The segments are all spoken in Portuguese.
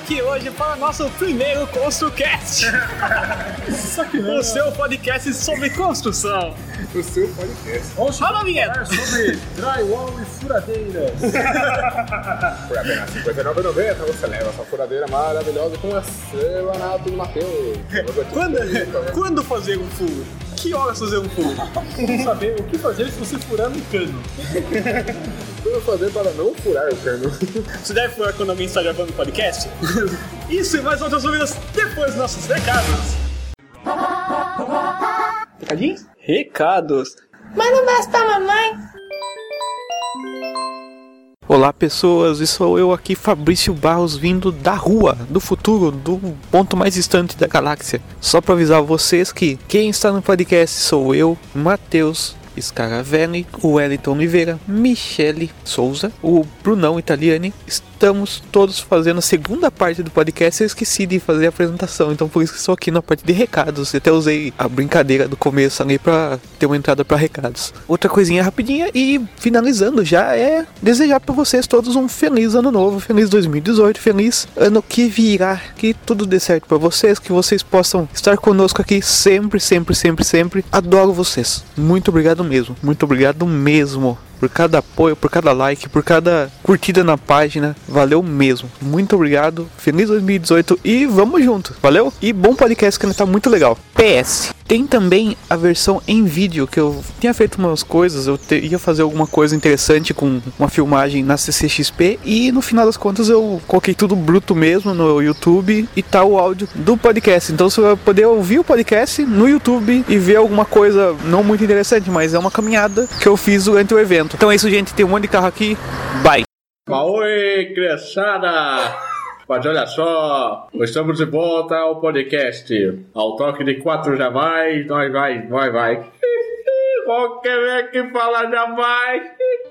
aqui hoje para o nosso primeiro ConstruCast. O seu podcast sobre construção. O seu podcast. Fala, vinheta. Sobre drywall e furadeiras. Por apenas R$59,90 você leva essa furadeira maravilhosa com a Celanato do Matheus. Quando fazer um furo? Que horas fazer um furo? Vamos saber o que fazer se você furar no cano. Como fazer para não furar o cano? Você deve furar quando alguém está gravando podcast? Isso e mais outras dúvidas depois dos nossos recados. Recadinhos? Recados. Mas não basta a mamãe. Olá pessoas, e sou eu aqui, Fabrício Barros, vindo da rua, do futuro, do ponto mais distante da galáxia. Só para avisar vocês que quem está no podcast sou eu, Matheus Scaravelli, o Wellington Oliveira, Michele Souza, o Brunão Italiani. Estamos todos fazendo a segunda parte do podcast. Eu esqueci de fazer a apresentação, então por isso que estou aqui na parte de recados. Eu até usei a brincadeira do começo ali para ter uma entrada para recados. Outra coisinha rapidinha e finalizando já é desejar para vocês todos um feliz ano novo, feliz 2018, feliz ano que virá, que tudo dê certo para vocês, que vocês possam estar conosco aqui sempre, sempre, sempre, sempre. Adoro vocês. Muito obrigado mesmo, muito obrigado mesmo. Por cada apoio, por cada like, por cada curtida na página. Valeu mesmo. Muito obrigado. Feliz 2018 e vamos junto. Valeu? E bom podcast que ainda tá muito legal. PS. Tem também a versão em vídeo, que eu tinha feito umas coisas, eu ia fazer alguma coisa interessante com uma filmagem na CCXP e no final das contas eu coloquei tudo bruto mesmo no YouTube e tá o áudio do podcast. Então você vai poder ouvir o podcast no YouTube e ver alguma coisa não muito interessante, mas é uma caminhada que eu fiz durante o evento. Então é isso, gente, tem um monte de carro aqui. Bye! Oi, criançada! Mas olha só, estamos de volta ao podcast. Ao toque de 4 já vai, nós vai. Qualquer vez que fala já vai.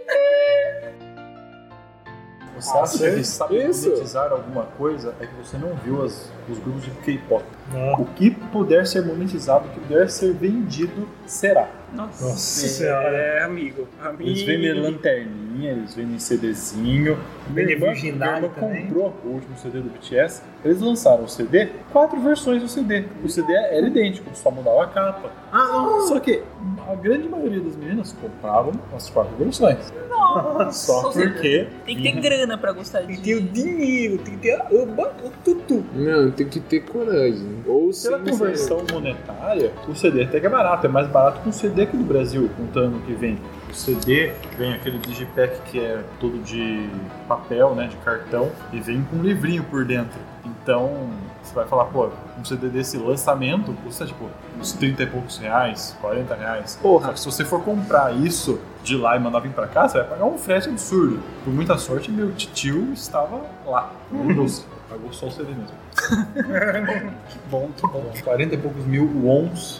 Você acha que sabe monetizar alguma coisa é que você não viu os grupos de K-pop. O que puder ser monetizado, o que puder ser vendido, será. Nossa senhora, amigo. Eles vendem lanterninha, eles vendem CDzinho. Minha irmã comprou o último CD do BTS. Eles lançaram o CD, 4 versões do CD. O CD era idêntico, só mudava a capa. Só que a grande maioria das meninas compravam as 4 versões. Nossa. Só porque Tem que ter grana pra gostar disso. Tem o dinheiro, tem que ter o tutu. Não, tem que ter coragem. Ou pela conversão monetária, o CD até que é barato. É mais barato que um CD aqui do Brasil, contando que vem. O CD vem aquele digipack que é todo de papel, né, de cartão, e vem com um livrinho por dentro. Então, você vai falar, pô, um CD desse lançamento custa tipo uns 30 e poucos reais, 40 reais. Porra. Só que se você for comprar isso de lá e mandar vir pra cá, você vai pagar um frete absurdo. Por muita sorte, meu tio estava lá. Pagou só o CD mesmo. Que bom. 40 e poucos mil wons.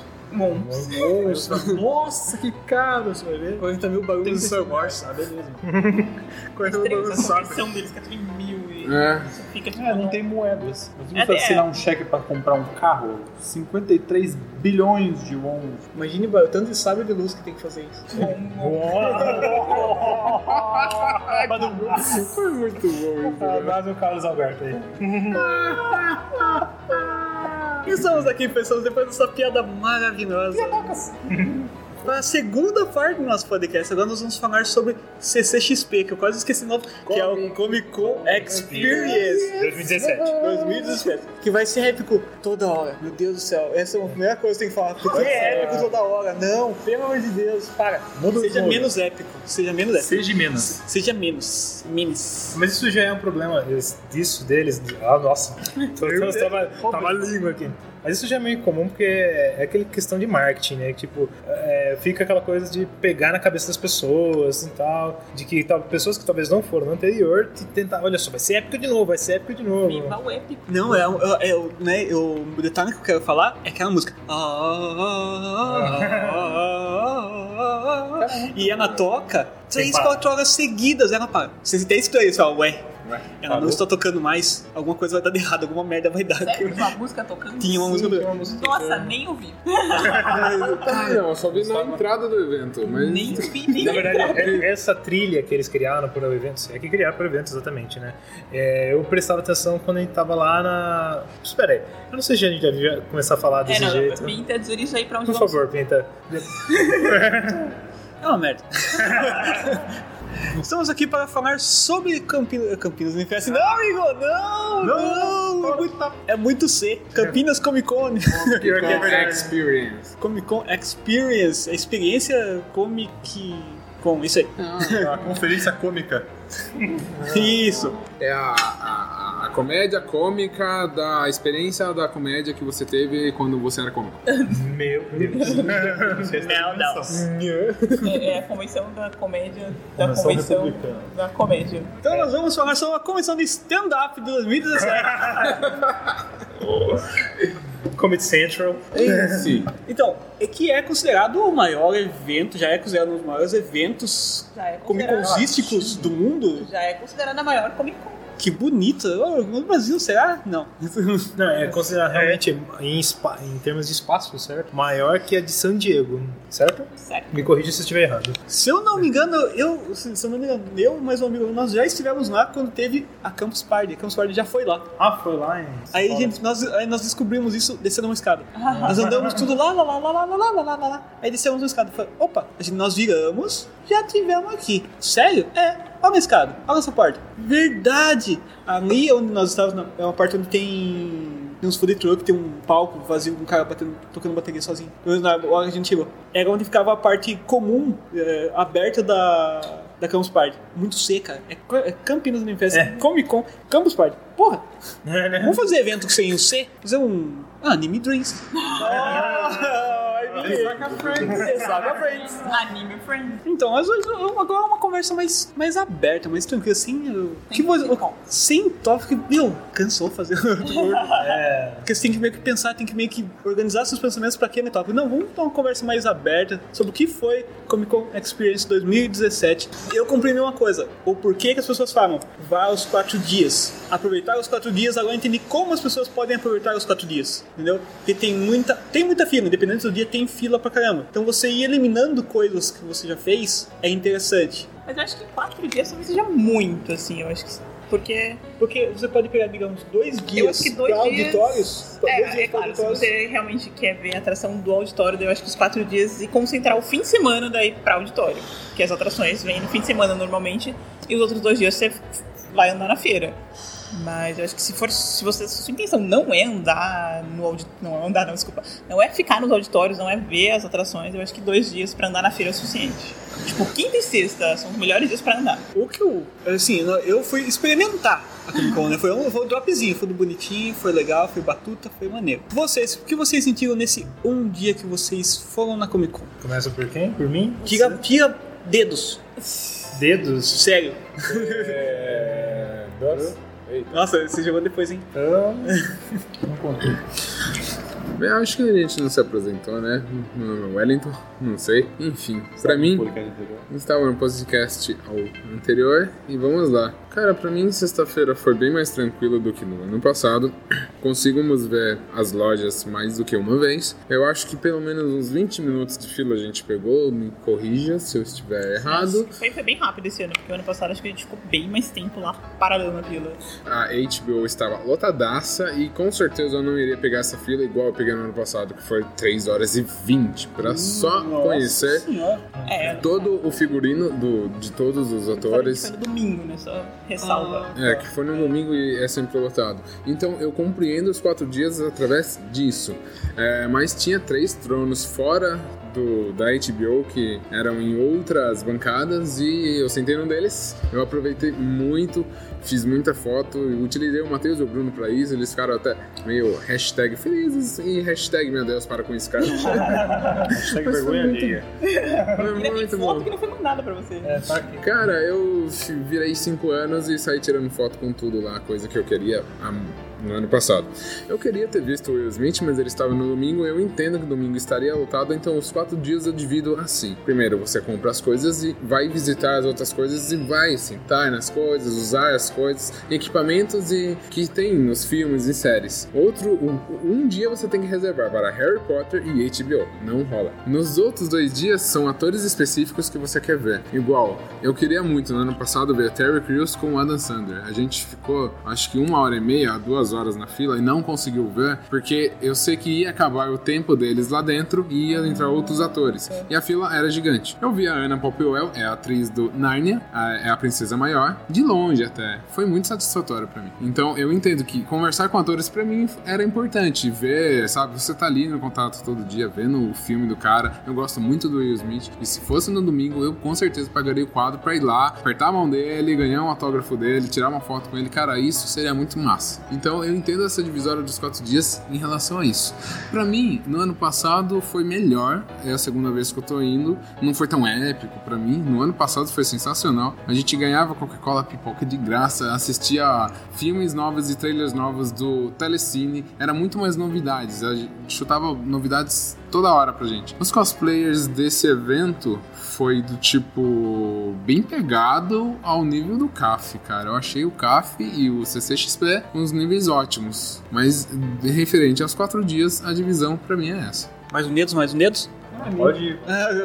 Nossa, que caro, você vai ver. 40 mil bagulhos de Star Wars. Beleza. 40 mil bagulhos de Star Wars. A deles que é 3 mil e fica tipo... Não tem moedas. Mas você assinar um cheque pra comprar um carro, 53 bilhões de wons. Imagine o tanto de sábio de luz que tem que fazer isso. Foi muito bom. Mas o Carlos Alberto aí. Estamos aqui, pessoas, depois dessa piada maravilhosa. Para a segunda parte do nosso podcast, agora nós vamos falar sobre CCXP, que eu quase esqueci o nome, que é o Comic Con Experience 2017, que vai ser épico toda hora. Meu Deus do céu, essa é a primeira coisa que tem que falar, porque é épico toda hora. Não, pelo amor de Deus, para. Seja menos épico. Seja menos. Mas isso já é um problema disso deles. Nossa, tava língua aqui. Mas isso já é meio comum porque é aquela questão de marketing, né? Tipo, fica aquela coisa de pegar na cabeça das pessoas e tal, de que pessoas que talvez não foram no anterior tentar, olha só, vai ser épico de novo. Viva o épico. Não, o detalhe que eu quero falar é aquela música. E ela toca 3-4 horas seguidas, ela para. Você tem isso aí, só, ué. Ela não está tocando mais, alguma coisa vai dar de errado, alguma merda vai dar. Sério, uma música tocando? Tinha uma música. Nossa, nem ouvi. Não, eu só vi na entrada do evento, mas... Nem ouvi, nem Na verdade, essa trilha que eles criaram para o evento, é que criaram para o evento exatamente, né? Eu prestava atenção quando a gente tava lá na... Espera aí, eu não sei se a gente devia começar a falar desse jeito. Pinta, dirige aí pra onde Por favor, Pinta. É uma merda. Estamos aqui para falar sobre Campinas Unifest. Não, amigo, não. É muito C. Campinas Comic Con. Pior que é verdade. Experience. Comic Con Experience. A experiência Comic Con. Isso aí. A conferência cômica. Isso. É a comédia cômica da experiência da comédia que você teve quando você era cômico. Meu Deus. Não. É a convenção da comédia. Da convenção da comédia. Então nós vamos falar sobre a convenção de stand-up de 2017. Comedy Central. Sim. Então, que é considerado o maior evento, já é considerado um dos maiores eventos comic-consísticos do mundo. Já é considerada a maior Comic Con. Que bonito. No Brasil, será? Não. Não, é considerado realmente em termos de espaço, certo? Maior que a de San Diego, certo? Certo. Me corrija se eu estiver errado. Se eu não me engano, eu e mais um amigo, nós já estivemos lá quando teve a Campus Party. A Campus Party já foi lá. Ah, foi lá em... Aí, gente, nós descobrimos isso descendo uma escada. Nós andamos tudo lá. Aí descemos uma escada. Falei, opa, nós viramos, já tivemos aqui. Sério? Olha a escada, olha essa porta. Verdade! Ali onde nós estávamos, é uma parte onde tem uns food truck, tem um palco vazio com um cara tocando bateria sozinho. Na hora que a gente chegou. Era onde ficava a parte comum, aberta da Campus Party. Muito seca. É Campinas Unifest, Comic Con, Campus Party. Porra! Vamos fazer evento sem o C? Fazer um Anime Drinks. Saga Friends. Anime Friends. Então, agora é uma conversa mais aberta, mais tranquila, assim. Sem tópico, cansou fazer porque você tem que meio que pensar, tem que meio que organizar seus pensamentos pra aquele tópico. Não, vamos ter uma conversa mais aberta sobre o que foi Comic Con Experience 2017. Eu compreendi uma coisa, o porquê que as pessoas falam, vá aos 4 dias. Aproveitar os 4 dias, agora eu entendi como as pessoas podem aproveitar os 4 dias, entendeu? Porque tem muita fila, independente do dia, tem fila pra caramba. Então você ir eliminando coisas que você já fez é interessante. Mas eu acho que 4 dias talvez seja muito, assim, eu acho que... Porque você pode pegar, digamos, 2 dias eu acho que 2 auditórios. Claro, se você realmente quer ver a atração do auditório, eu acho que os 4 dias e concentrar o fim de semana daí pra auditório. Porque as atrações vêm no fim de semana normalmente, e os outros 2 dias você vai andar na feira. Mas eu acho que se sua intenção não é andar não é ficar nos auditórios, não é ver as atrações, eu acho que 2 dias pra andar na feira é o suficiente. Tipo, quinta e sexta são os melhores dias pra andar. O que eu fui experimentar a Comic Con, né? Foi um dropzinho, foi bonitinho, foi legal, foi batuta, foi maneiro. Vocês, o que vocês sentiram nesse um dia que vocês foram na Comic Con? Começa por quem? Por mim? Tira dedos. Dedos? Sério. Dois. Nossa, você jogou depois, hein? Não contei. Eu acho que a gente não se apresentou, né? No Wellington, não sei. Enfim, pra mim, estava no podcast anterior e vamos lá. Cara, pra mim, sexta-feira foi bem mais tranquilo do que no ano passado. Conseguimos ver as lojas mais do que uma vez. Eu acho que pelo menos uns 20 minutos de fila a gente pegou. Me corrija se eu estiver errado. Foi bem rápido esse ano, porque o ano passado acho que a gente ficou bem mais tempo lá parado na fila. A HBO estava lotadaça e com certeza eu não iria pegar essa fila igual eu peguei no ano passado, que foi 3 horas e 20 pra só conhecer todo o figurino de todos os atores. Foi no domingo, né? Só ressalva. Que foi no domingo e é sempre lotado. Então eu compreendo os 4 dias através disso. Mas tinha 3 tronos fora da HBO que eram em outras bancadas e eu sentei num deles. Eu aproveitei muito, fiz muita foto, utilizei o Matheus e o Bruno pra isso. Eles ficaram até meio #felizes e #meu Deus, para com isso, cara. #vergonha alheia. Foi muito bom. Foto que não foi mandada pra você. Cara, eu virei 5 anos e saí tirando foto com tudo lá, coisa que eu queria há no ano passado. Eu queria ter visto o Will Smith, mas ele estava no domingo. Eu entendo que o domingo estaria lotado, então os 4 dias eu divido assim. Primeiro você compra as coisas e vai visitar as outras coisas e vai sentar nas coisas, usar as coisas, equipamentos e que tem nos filmes e séries. Um dia você tem que reservar para Harry Potter e HBO. Não rola. Nos outros 2 dias são atores específicos que você quer ver. Igual, eu queria muito no ano passado ver Terry Crews com o Adam Sandler. A gente ficou, acho que 1h30 a 2 horas na fila e não conseguiu ver, porque eu sei que ia acabar o tempo deles lá dentro e ia entrar outros atores. E a fila era gigante. Eu vi a Anna Popplewell, é a atriz do Narnia, é a princesa maior, de longe até. Foi muito satisfatório pra mim. Então eu entendo que conversar com atores pra mim era importante. Ver, sabe, você tá ali no contato todo dia, vendo o filme do cara. Eu gosto muito do Will Smith. E se fosse no domingo, eu com certeza pagaria o quadro pra ir lá, apertar a mão dele, ganhar um autógrafo dele, tirar uma foto com ele. Cara, isso seria muito massa. Então eu entendo essa divisória dos 4 dias em relação a isso. Pra mim, no ano passado foi melhor. É a segunda vez que eu tô indo. Não foi tão épico pra mim. No ano passado foi sensacional. A gente ganhava Coca-Cola, pipoca de graça, assistia filmes novos e trailers novos do Telecine. Era muito mais novidades. A gente chutava novidades toda hora pra gente. Os cosplayers desse evento foi do tipo bem pegado ao nível do CAF, cara. Eu achei o CAF e o CCXP uns níveis ótimos. Mas referente aos 4 dias, a divisão pra mim é essa. Mais unidos? Pode ir.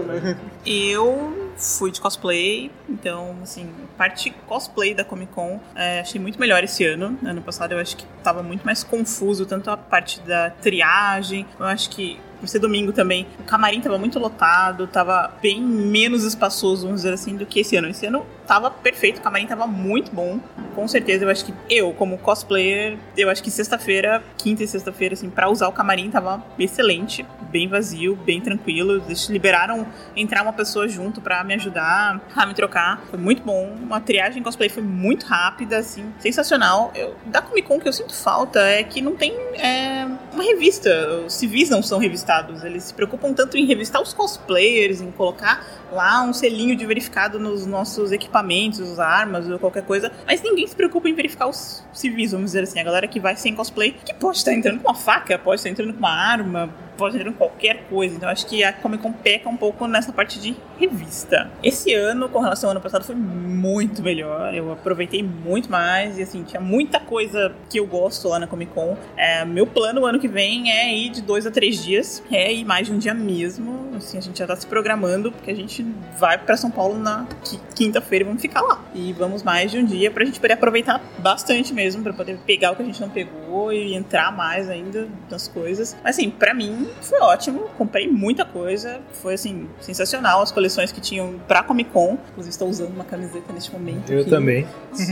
Eu fui de cosplay, então, assim, parte cosplay da Comic Con achei muito melhor esse ano. Ano passado eu acho que tava muito mais confuso, tanto a parte da triagem, eu acho que por ser domingo também, o camarim tava muito lotado, tava bem menos espaçoso, vamos dizer assim, do que esse ano. Esse ano tava perfeito, o camarim tava muito bom. Com certeza, eu acho que eu, como cosplayer, eu acho que sexta-feira, quinta e sexta-feira, assim, pra usar o camarim tava excelente, bem vazio, bem tranquilo. Eles liberaram entrar uma pessoa junto pra me ajudar, a me trocar. Foi muito bom. A triagem cosplay foi muito rápida, assim, sensacional. Da Comic Con, que eu sinto falta é que não tem uma revista. Os civis não são revistados. Eles se preocupam tanto em revistar os cosplayers, em colocar lá um selinho de verificado nos nossos equipamentos, armas ou qualquer coisa, mas ninguém se preocupa em verificar os civis, vamos dizer assim, a galera que vai sem cosplay, que pode estar entrando com uma faca, pode estar entrando com uma arma, pode entrar em qualquer coisa. Então acho que a Comic Con peca um pouco nessa parte de revista. Esse ano, com relação ao ano passado, foi muito melhor. Eu aproveitei muito mais e assim, tinha muita coisa que eu gosto lá na Comic Con. Meu plano o ano que vem é ir de 2 a 3 dias, ir mais de um dia mesmo. Assim, a gente já tá se programando, porque a gente vai pra São Paulo na quinta-feira e vamos ficar lá. E vamos mais de um dia pra gente poder aproveitar bastante mesmo, pra poder pegar o que a gente não pegou e entrar mais ainda nas coisas. Mas assim, pra mim foi ótimo, comprei muita coisa, foi assim, sensacional as coleções que tinham pra Comic Con. Inclusive estou usando uma camiseta neste momento. Eu aqui. também.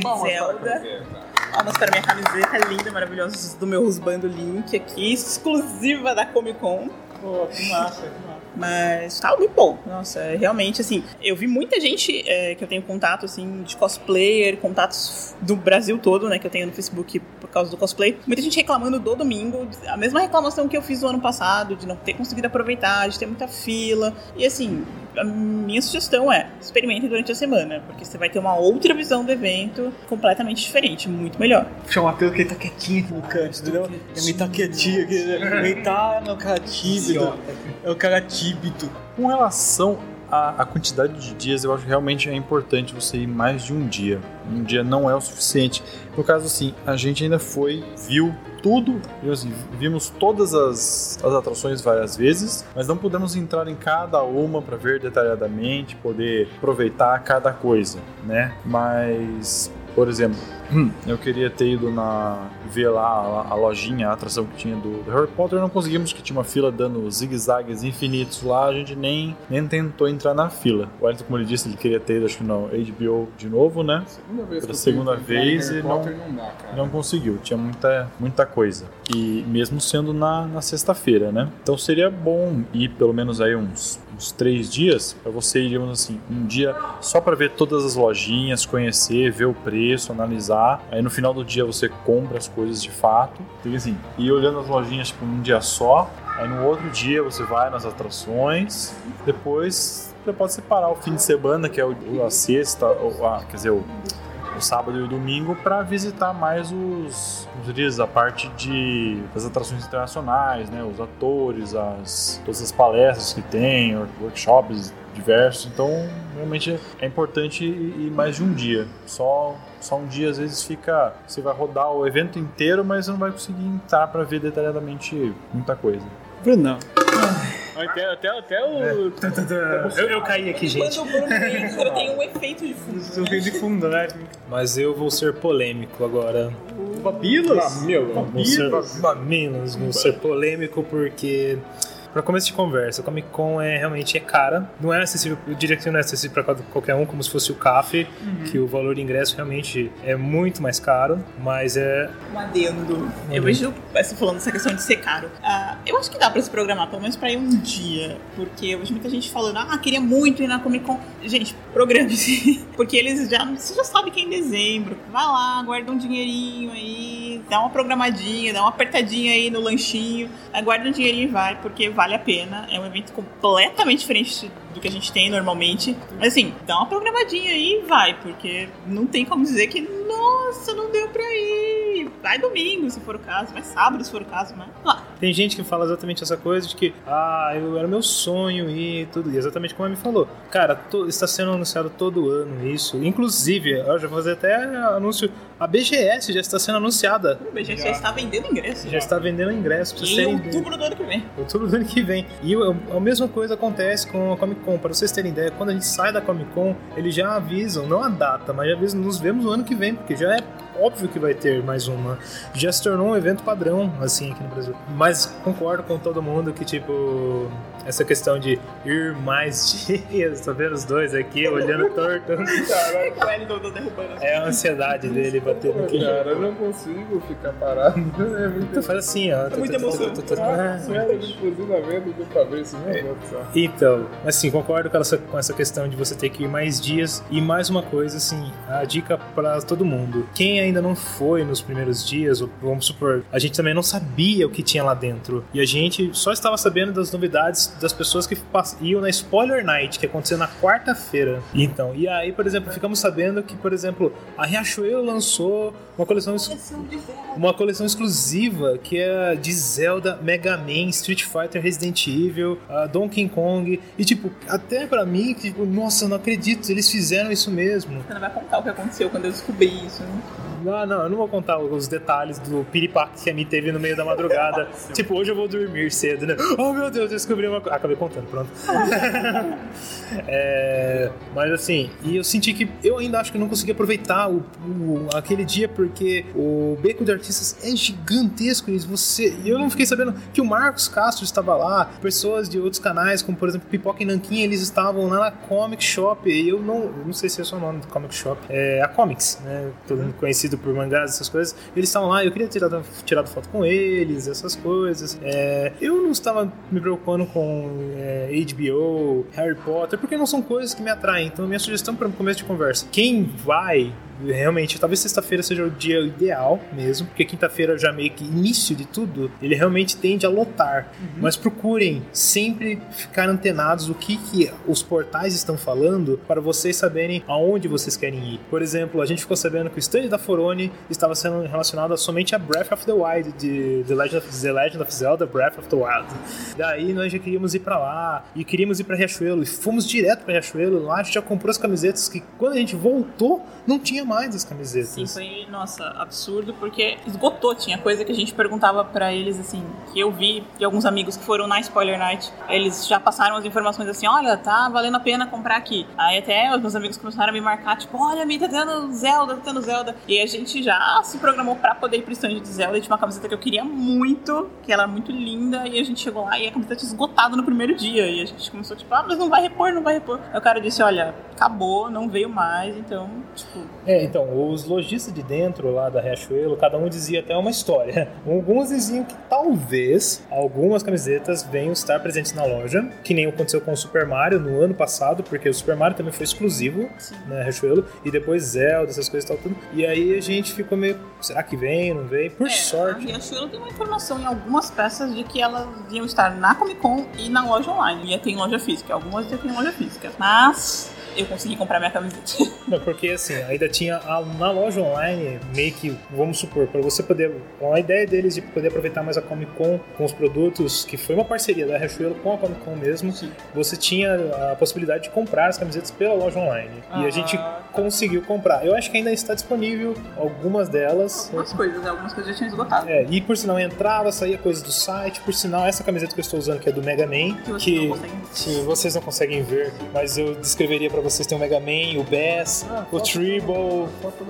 Zelda. Palmas para minha camiseta linda, maravilhosa, do meu Rusbando Link aqui, exclusiva da Comic Con. Pô, que massa, que massa. Mas tá muito bom. Nossa, realmente, assim, eu vi muita gente que eu tenho contato, assim, de cosplayer, contatos do Brasil todo, né, que eu tenho no Facebook por causa do cosplay. Muita gente reclamando do domingo, a mesma reclamação que eu fiz no ano passado, de não ter conseguido aproveitar, de ter muita fila. E assim, a minha sugestão é, experimente durante a semana, porque você vai ter uma outra visão do evento completamente diferente, muito melhor. Puxa, o Matheus que ele tá quietinho aqui no canto, entendeu? Ele tá quietinho aqui, ele tá no cara tímido. É o cara tímido. Com relação à quantidade de dias, eu acho que realmente é importante você ir mais de um dia. Um dia não é o suficiente. No caso, assim, a gente ainda viu tudo, assim, vimos todas as atrações várias vezes, mas não pudemos entrar em cada uma para ver detalhadamente, poder aproveitar cada coisa, né? Mas, por exemplo, eu queria ter ido ver lá a lojinha, a atração que tinha do Harry Potter, não conseguimos, que tinha uma fila dando zigue-zagues infinitos lá, a gente nem tentou entrar na fila. O Wellington, como ele disse, ele queria ter ido, acho que no HBO de novo, né? Segunda vez e não conseguiu, tinha muita coisa. E mesmo sendo na sexta-feira, né? Então seria bom ir pelo menos aí uns 3 dias, para você ir, digamos assim, um dia só para ver todas as lojinhas, conhecer, ver o preço, analisar. Aí no final do dia você compra as coisas de fato. Então, assim, ir olhando as lojinhas tipo, um dia só. Aí no outro dia você vai nas atrações. Depois você pode separar o fim de semana, que é a sexta, quer dizer, o o sábado e o domingo para visitar mais a parte das atrações internacionais, né? Os atores, todas as palestras que tem, workshops diversos. Então, realmente é importante ir mais de um dia. Só um dia, às vezes, você vai rodar o evento inteiro, mas não vai conseguir entrar para ver detalhadamente muita coisa. Bruno. Até o... Eu caí aqui, gente. Quando o Bruno entra, tem um efeito de fundo. De fundo, né? Mas eu vou ser polêmico agora. Mamilos? Vou ser polêmico porque... Para começo de conversa, a Comic Con realmente é cara. Não é acessível, eu diria que não é acessível para qualquer um, como se fosse o CAF, que o valor de ingresso realmente é muito mais caro, mas é... Um adendo. Eu vejo você falando dessa questão de ser caro. Eu acho que dá para se programar, pelo menos para ir um dia, porque eu vejo muita gente falando, queria muito ir na Comic Con. Gente, programe-se, porque você já sabe que é em dezembro. Vai lá, guarda um dinheirinho aí, dá uma programadinha, dá uma apertadinha aí no lanchinho, guarda um dinheirinho e vai, porque vale a pena. É um evento completamente diferente do que a gente tem normalmente. Mas assim, dá uma programadinha aí e vai, porque não tem como dizer que, nossa, não deu pra ir. Vai domingo, se for o caso, vai sábado, se for o caso, mas lá. Tem gente que fala exatamente essa coisa de que, era meu sonho ir, tudo, e exatamente como a me falou. Cara, está sendo anunciado todo ano isso. Inclusive, eu já vou fazer até anúncio, a BGS já está sendo anunciada. O BGS já está vendendo ingresso. Já está vendendo ingresso. Em outubro do ano que vem. Outubro do ano que vem. E a mesma coisa acontece com a Comic Con. Para vocês terem ideia, quando a gente sai da Comic Con, eles já avisam, não a data, mas já avisam, nos vemos no ano que vem, porque já é óbvio que vai ter mais uma. Já se tornou um evento padrão, assim, aqui no Brasil. Mas concordo com todo mundo que, tipo, essa questão de ir mais dias, tô vendo os dois aqui, olhando torto. É a ansiedade dele bater no que. Cara, eu não consigo ficar parado. Então faz assim, ó. Muita emoção. Então, assim, concordo com essa questão de você ter que ir mais dias. E mais uma coisa, assim, a dica pra todo mundo. Quem ainda não foi nos primeiros dias, vamos supor, a gente também não sabia o que tinha lá dentro. E a gente só estava sabendo das novidades das pessoas que iam na Spoiler Night, que aconteceu na quarta-feira. Então, e aí, por exemplo, ficamos sabendo que, por exemplo, a Riachuelo lançou uma coleção exclusiva que é de Zelda, Mega Man, Street Fighter, Resident Evil, Donkey Kong. E, tipo, até pra mim, tipo, nossa, eu não acredito, eles fizeram isso mesmo. Você não vai contar o que aconteceu quando eu descobri isso, né? Não, eu não vou contar os detalhes do piripaque que a mim teve no meio da madrugada. Tipo, hoje eu vou dormir cedo, né? Oh, meu Deus, eu descobri uma coisa. Acabei contando, pronto. Mas assim, e eu senti que eu ainda acho que não consegui aproveitar aquele dia, porque o Beco de Artistas é gigantesco. E eu não fiquei sabendo que o Marcos Castro estava lá, pessoas de outros canais, como por exemplo Pipoca e Nanquim, eles estavam lá na Comic Shop. E eu não sei se é só o nome do Comic Shop, a Comics, né? Todo mundo conhecido por mangás, essas coisas. Eles estavam lá, eu queria ter tirado foto com eles, essas coisas. Eu não estava me preocupando com HBO, Harry Potter, porque não são coisas que me atraem. Então, minha sugestão para o começo de conversa: quem vai, realmente, talvez sexta-feira seja o dia ideal mesmo, porque quinta-feira já meio que início de tudo, ele realmente tende a lotar. Mas procurem sempre ficar antenados o que os portais estão falando, para vocês saberem aonde vocês querem ir. Por exemplo, a gente ficou sabendo que o stand da Forone estava sendo relacionado somente a Breath of the Wild, de The Legend of Zelda Breath of the Wild. Daí nós já queríamos ir pra lá, e queríamos ir pra Riachuelo, e fomos direto pra Riachuelo. Lá a gente já comprou as camisetas, que quando a gente voltou, não tinha mais as camisetas. Sim, foi, nossa, absurdo, porque esgotou. Tinha coisa que a gente perguntava pra eles, assim, que eu vi de alguns amigos que foram na Spoiler Night, eles já passaram as informações assim: olha, tá valendo a pena comprar aqui. Aí até os meus amigos começaram a me marcar, tipo, olha, Mi, tá tendo Zelda. E a gente já se programou pra poder ir pro stand de Zelda. E tinha uma camiseta que eu queria muito, que ela era muito linda, e a gente chegou lá e a camiseta tinha esgotado no primeiro dia. E a gente começou, tipo, mas não vai repor. Aí o cara disse, olha, acabou, não veio mais, então, tipo... Então, os lojistas de dentro lá da Riachuelo, cada um dizia até uma história. Alguns diziam que talvez algumas camisetas venham estar presentes na loja, que nem aconteceu com o Super Mario no ano passado, porque o Super Mario também foi exclusivo na Riachuelo, e depois Zelda, essas coisas e tal, tudo. E aí a gente ficou meio, será que vem, não vem? Por sorte. A Riachuelo tem uma informação em algumas peças de que elas iam estar na Comic Con e na loja online. E tem loja física, algumas já tem loja física. Mas eu consegui comprar minha camiseta. Não, porque assim, ainda tinha na loja online, meio que, vamos supor, para você poder. A ideia deles de poder aproveitar mais a Comic Con com os produtos, que foi uma parceria da Riachuelo com a Comic Con mesmo, você tinha a possibilidade de comprar as camisetas pela loja online. E a gente conseguiu comprar. Eu acho que ainda está disponível algumas delas. Algumas coisas já tinham esgotado. E por sinal entrava, saía coisas do site. Por sinal, essa camiseta que eu estou usando, que é do Mega Man, que vocês não conseguem ver, mas eu descreveria pra vocês: tem o Mega Man, o Bass, o Tribble,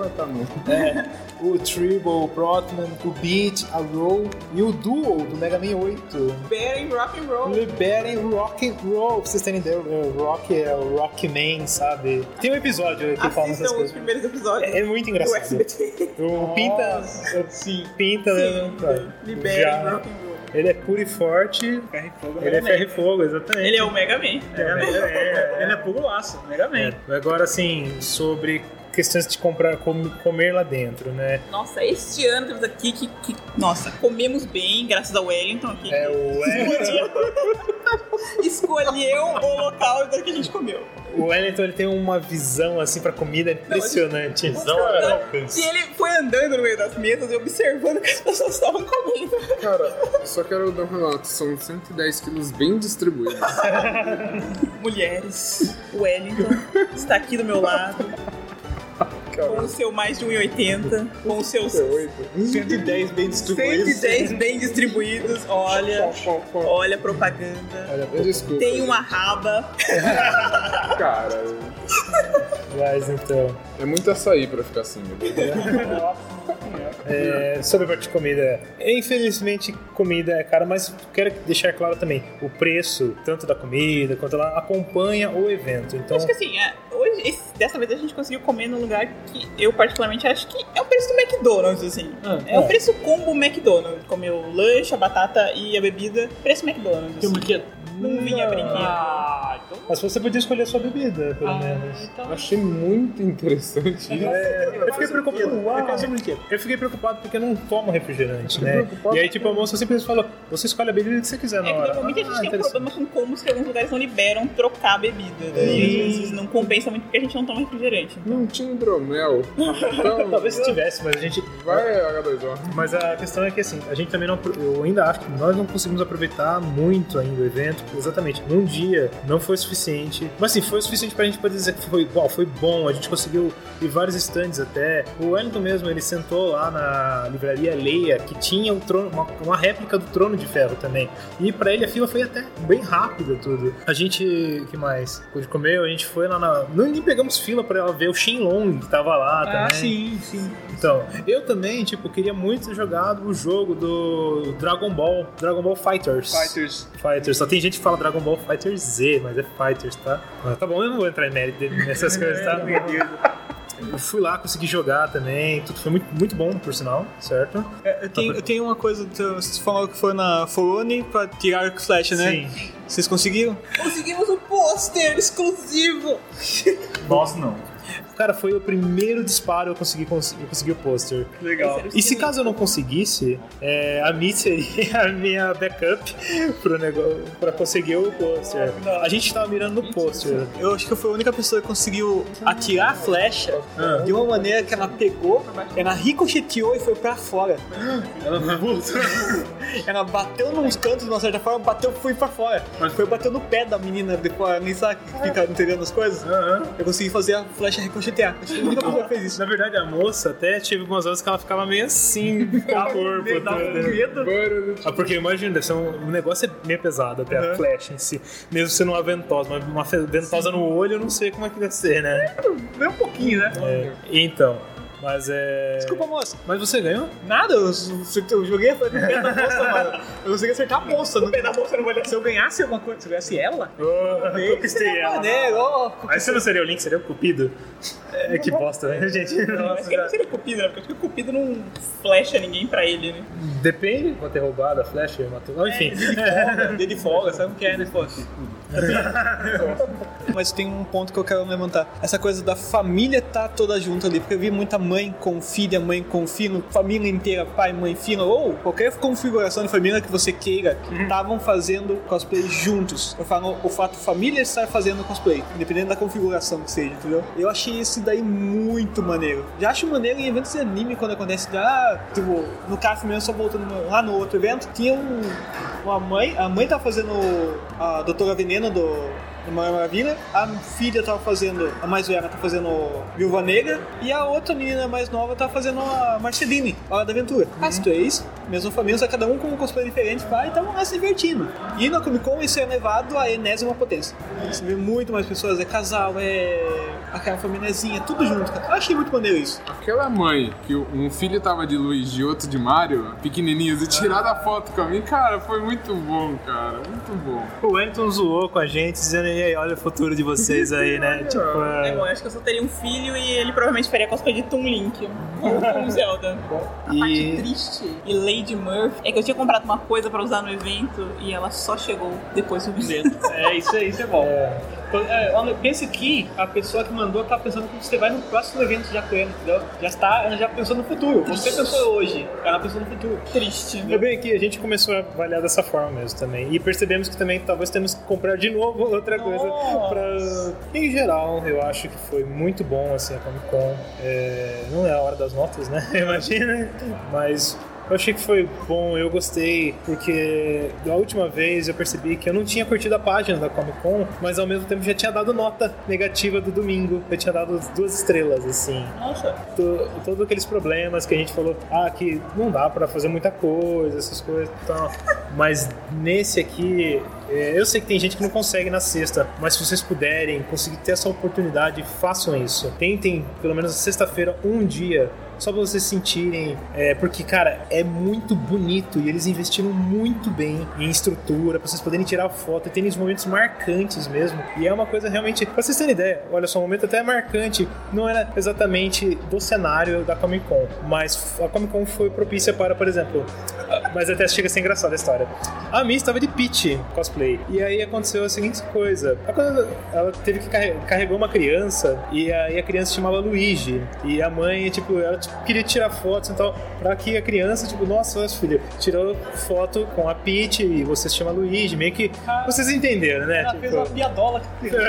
o Tribble, o Protman, o Beat, a Roll e o Duo do Mega Man 8. Liberem Rock'n'Roll. Liberem Rock'n'Roll. Pra vocês terem ideia, o Rock é o Rockman, sabe? Tem um episódio que fala essas coisas. Os primeiros episódios. É muito engraçado. O Pinta, né? Liberem Rock'n'Roll. Ele é puro e forte. Ferro e fogo. Ele é ferro e fogo, exatamente. Ele é o Mega Man. Ele é puro laço, Mega Man. Agora, assim, sobre questões de comprar, comer lá dentro, né? Nossa, este ano temos aqui que nossa, comemos bem, graças ao Wellington aqui. O Wellington. Escolheu o local que a gente comeu. O Wellington, ele tem uma visão, assim, pra comida impressionante. E ele foi andando no meio das mesas e observando o que as pessoas estavam comendo. Cara, só quero dar um relato. São 110 quilos bem distribuídos. Mulheres, o Wellington está aqui do meu lado. Com o seu mais de 1,80, com os seus 110 bem distribuídos. 110 bem distribuídos. Olha a propaganda. Desculpa. Tem uma raba. Cara, Mas então. é muito açaí pra ficar assim, Sobre a parte de comida, infelizmente comida é cara, mas quero deixar claro também, o preço, tanto da comida quanto ela acompanha o evento. Então, Acho que assim, hoje, dessa vez a gente conseguiu comer num lugar que eu particularmente acho que é o preço do McDonald's, assim. O preço combo McDonald's. Comeu o lanche, a batata e a bebida, preço McDonald's. Tem um Assim. brinquedo? Não vinha brinquedo. mas você podia escolher a sua bebida, pelo menos. Então... Eu achei muito interessante isso. Eu fiquei preocupado. Eu fiquei preocupado porque eu não tomo refrigerante, né? E aí, tipo, a moça sempre fala: você escolhe a bebida que você quiser na É que hora. normalmente a gente tem um problema com combos que alguns lugares não liberam trocar a bebida. Daí às vezes não compensa muito porque a gente não toma refrigerante. Não tinha hidromel. Então, Talvez se tivesse, mas a gente. vai H2O. Mas a questão é que assim, a gente também não. Eu ainda acho que nós não conseguimos aproveitar muito ainda o evento. Exatamente. Num dia não foi suficiente. Mas assim, foi o suficiente pra gente poder dizer que foi bom. A gente conseguiu ir vários stands até. O Wellington mesmo, ele sentou lá na livraria Leia, que tinha o trono, uma réplica do Trono de Ferro também. E pra ele a fila foi até bem rápida tudo. A gente, que mais? Quando comeu, a gente foi lá na... Nem pegamos fila pra ela ver o Shenlong, que tava lá também. Sim. Então, eu também, tipo, queria muito ter jogado o jogo do Dragon Ball Fighters. Só tem gente que fala Dragon Ball Fighters Z, mas é Fighters, tá? Mas tá bom, eu não vou entrar em mérito nessas coisas, tá? Eu fui lá, consegui jogar também, tudo foi muito, muito bom, por sinal, certo? Eu tenho uma coisa, vocês falaram que foi na Forone pra tirar arco e flecha, né? Sim. Vocês conseguiram? Conseguimos um pôster exclusivo! Nós não. Cara, foi o primeiro disparo, eu consegui o pôster. Legal. E se caso eu não conseguisse, a Mi seria a minha backup pro negócio, pra conseguir o pôster. A gente tava mirando no pôster. Eu acho que eu fui a única pessoa que conseguiu atirar a flecha de uma maneira que ela pegou, ela ricocheteou e foi pra fora. Ela bateu nos cantos de uma certa forma, foi pra fora. Foi bater no pé da menina depois, ela nem sabe que fica entregando as coisas. Eu consegui fazer a flecha ricochetear. Acho que a única pessoa que fez isso. Na verdade, a moça até tive algumas horas que ela ficava meio assim com o corpo. Dava um medo. Porque imagina, deve ser o negócio é meio pesado até a flecha em si. Mesmo sendo uma ventosa, mas uma ventosa no olho eu não sei como é que deve ser, né? É um pouquinho, né? Então, mas Desculpa, moça. Mas você ganhou? Nada, eu joguei foi no pé da moça, mano. Eu consegui acertar a moça. No pé da moça não vai. Se eu ganhasse alguma coisa, se eu ganhasse ela, Eu conquistei ela. Aí você não seria o Link, seria o Cupido? Que bosta, né, gente? Mas quem não seria o Cupido, né? Porque acho que o Cupido não flecha ninguém pra ele, né? Depende. Pode ter roubado a flecha e matou. Enfim. Dia de folga, sabe o que é, né? Mas tem um ponto que eu quero levantar. Essa coisa da família tá toda junto ali. Porque eu vi muita mãe com filha, mãe com filho, família inteira, pai, mãe, filho, ou qualquer configuração de família que você queira, que estavam fazendo cosplay juntos. Eu falo o fato de família estar fazendo cosplay, independente da configuração que seja, entendeu? Eu achei isso daí muito maneiro. Já acho maneiro em eventos de anime quando acontece, tipo, no CAF mesmo, só voltando lá no outro evento, tinha uma mãe, a mãe tava fazendo a Doutora Veneno do Mulher Maravilha, a filha tava fazendo, a mais velha tá fazendo Viúva Negra, e a outra menina mais nova tá fazendo a Marceline, Hora da Aventura. As três, mesma família, só cada um com um cosplay diferente, e estavam lá se divertindo. E na Comic Con isso é elevado à enésima potência. Você vê muito mais pessoas, é casal, é aquela famíliazinha, tudo junto, cara. Eu achei muito maneiro isso. Aquela mãe que um filho tava de Luigi e outro de Mario, pequenininhos, e tirar a foto com a mim, cara, foi muito bom, cara, muito bom. O Wellington zoou com a gente, dizendo, e aí, olha o futuro de vocês aí, né? Tipo, bom, eu acho que eu só teria um filho e ele provavelmente faria cosplay de Toon Link, ou como Zelda. A parte triste e Lady Murphy é que eu tinha comprado uma coisa pra usar no evento e ela só chegou depois do evento. Isso é bom. Pense que a pessoa que mandou tá pensando que você vai no próximo evento já com ele, entendeu? Já pensou no futuro. Você pensou hoje, ela pensou no futuro. Triste. É bem que a gente começou a avaliar dessa forma mesmo também. E percebemos que também talvez temos que comprar de novo outra coisa pra... Em geral, eu acho que foi muito bom assim, a Comic Con. Não é a hora das notas, né? Imagina. Mas... eu achei que foi bom, eu gostei, porque da última vez eu percebi que eu não tinha curtido a página da Comic Con, mas ao mesmo tempo já tinha dado nota negativa do domingo. Eu tinha dado 2 estrelas, assim. Nossa. Todos aqueles problemas que a gente falou, que não dá pra fazer muita coisa, essas coisas e tal. Mas nesse aqui, eu sei que tem gente que não consegue na sexta, mas se vocês puderem conseguir ter essa oportunidade, façam isso. Tentem, pelo menos sexta-feira, um dia, só pra vocês sentirem, porque, cara, é muito bonito e eles investiram muito bem em estrutura, pra vocês poderem tirar foto e terem os momentos marcantes mesmo. E é uma coisa realmente, pra vocês terem ideia, olha só, um momento até marcante, não era exatamente do cenário da Comic Con, mas a Comic Con foi propícia para, por exemplo, mas até chega a ser engraçada a história. A Miss estava de Peach cosplay, e aí aconteceu a seguinte coisa, ela teve que carregou uma criança, e aí a criança se chamava Luigi, e a mãe, tipo, ela queria tirar fotos e tal, pra que a criança, tipo, nossa, filha, tirou foto com a Peach e você se chama Luigi, meio que vocês entenderam, né? Ela fez uma piadola.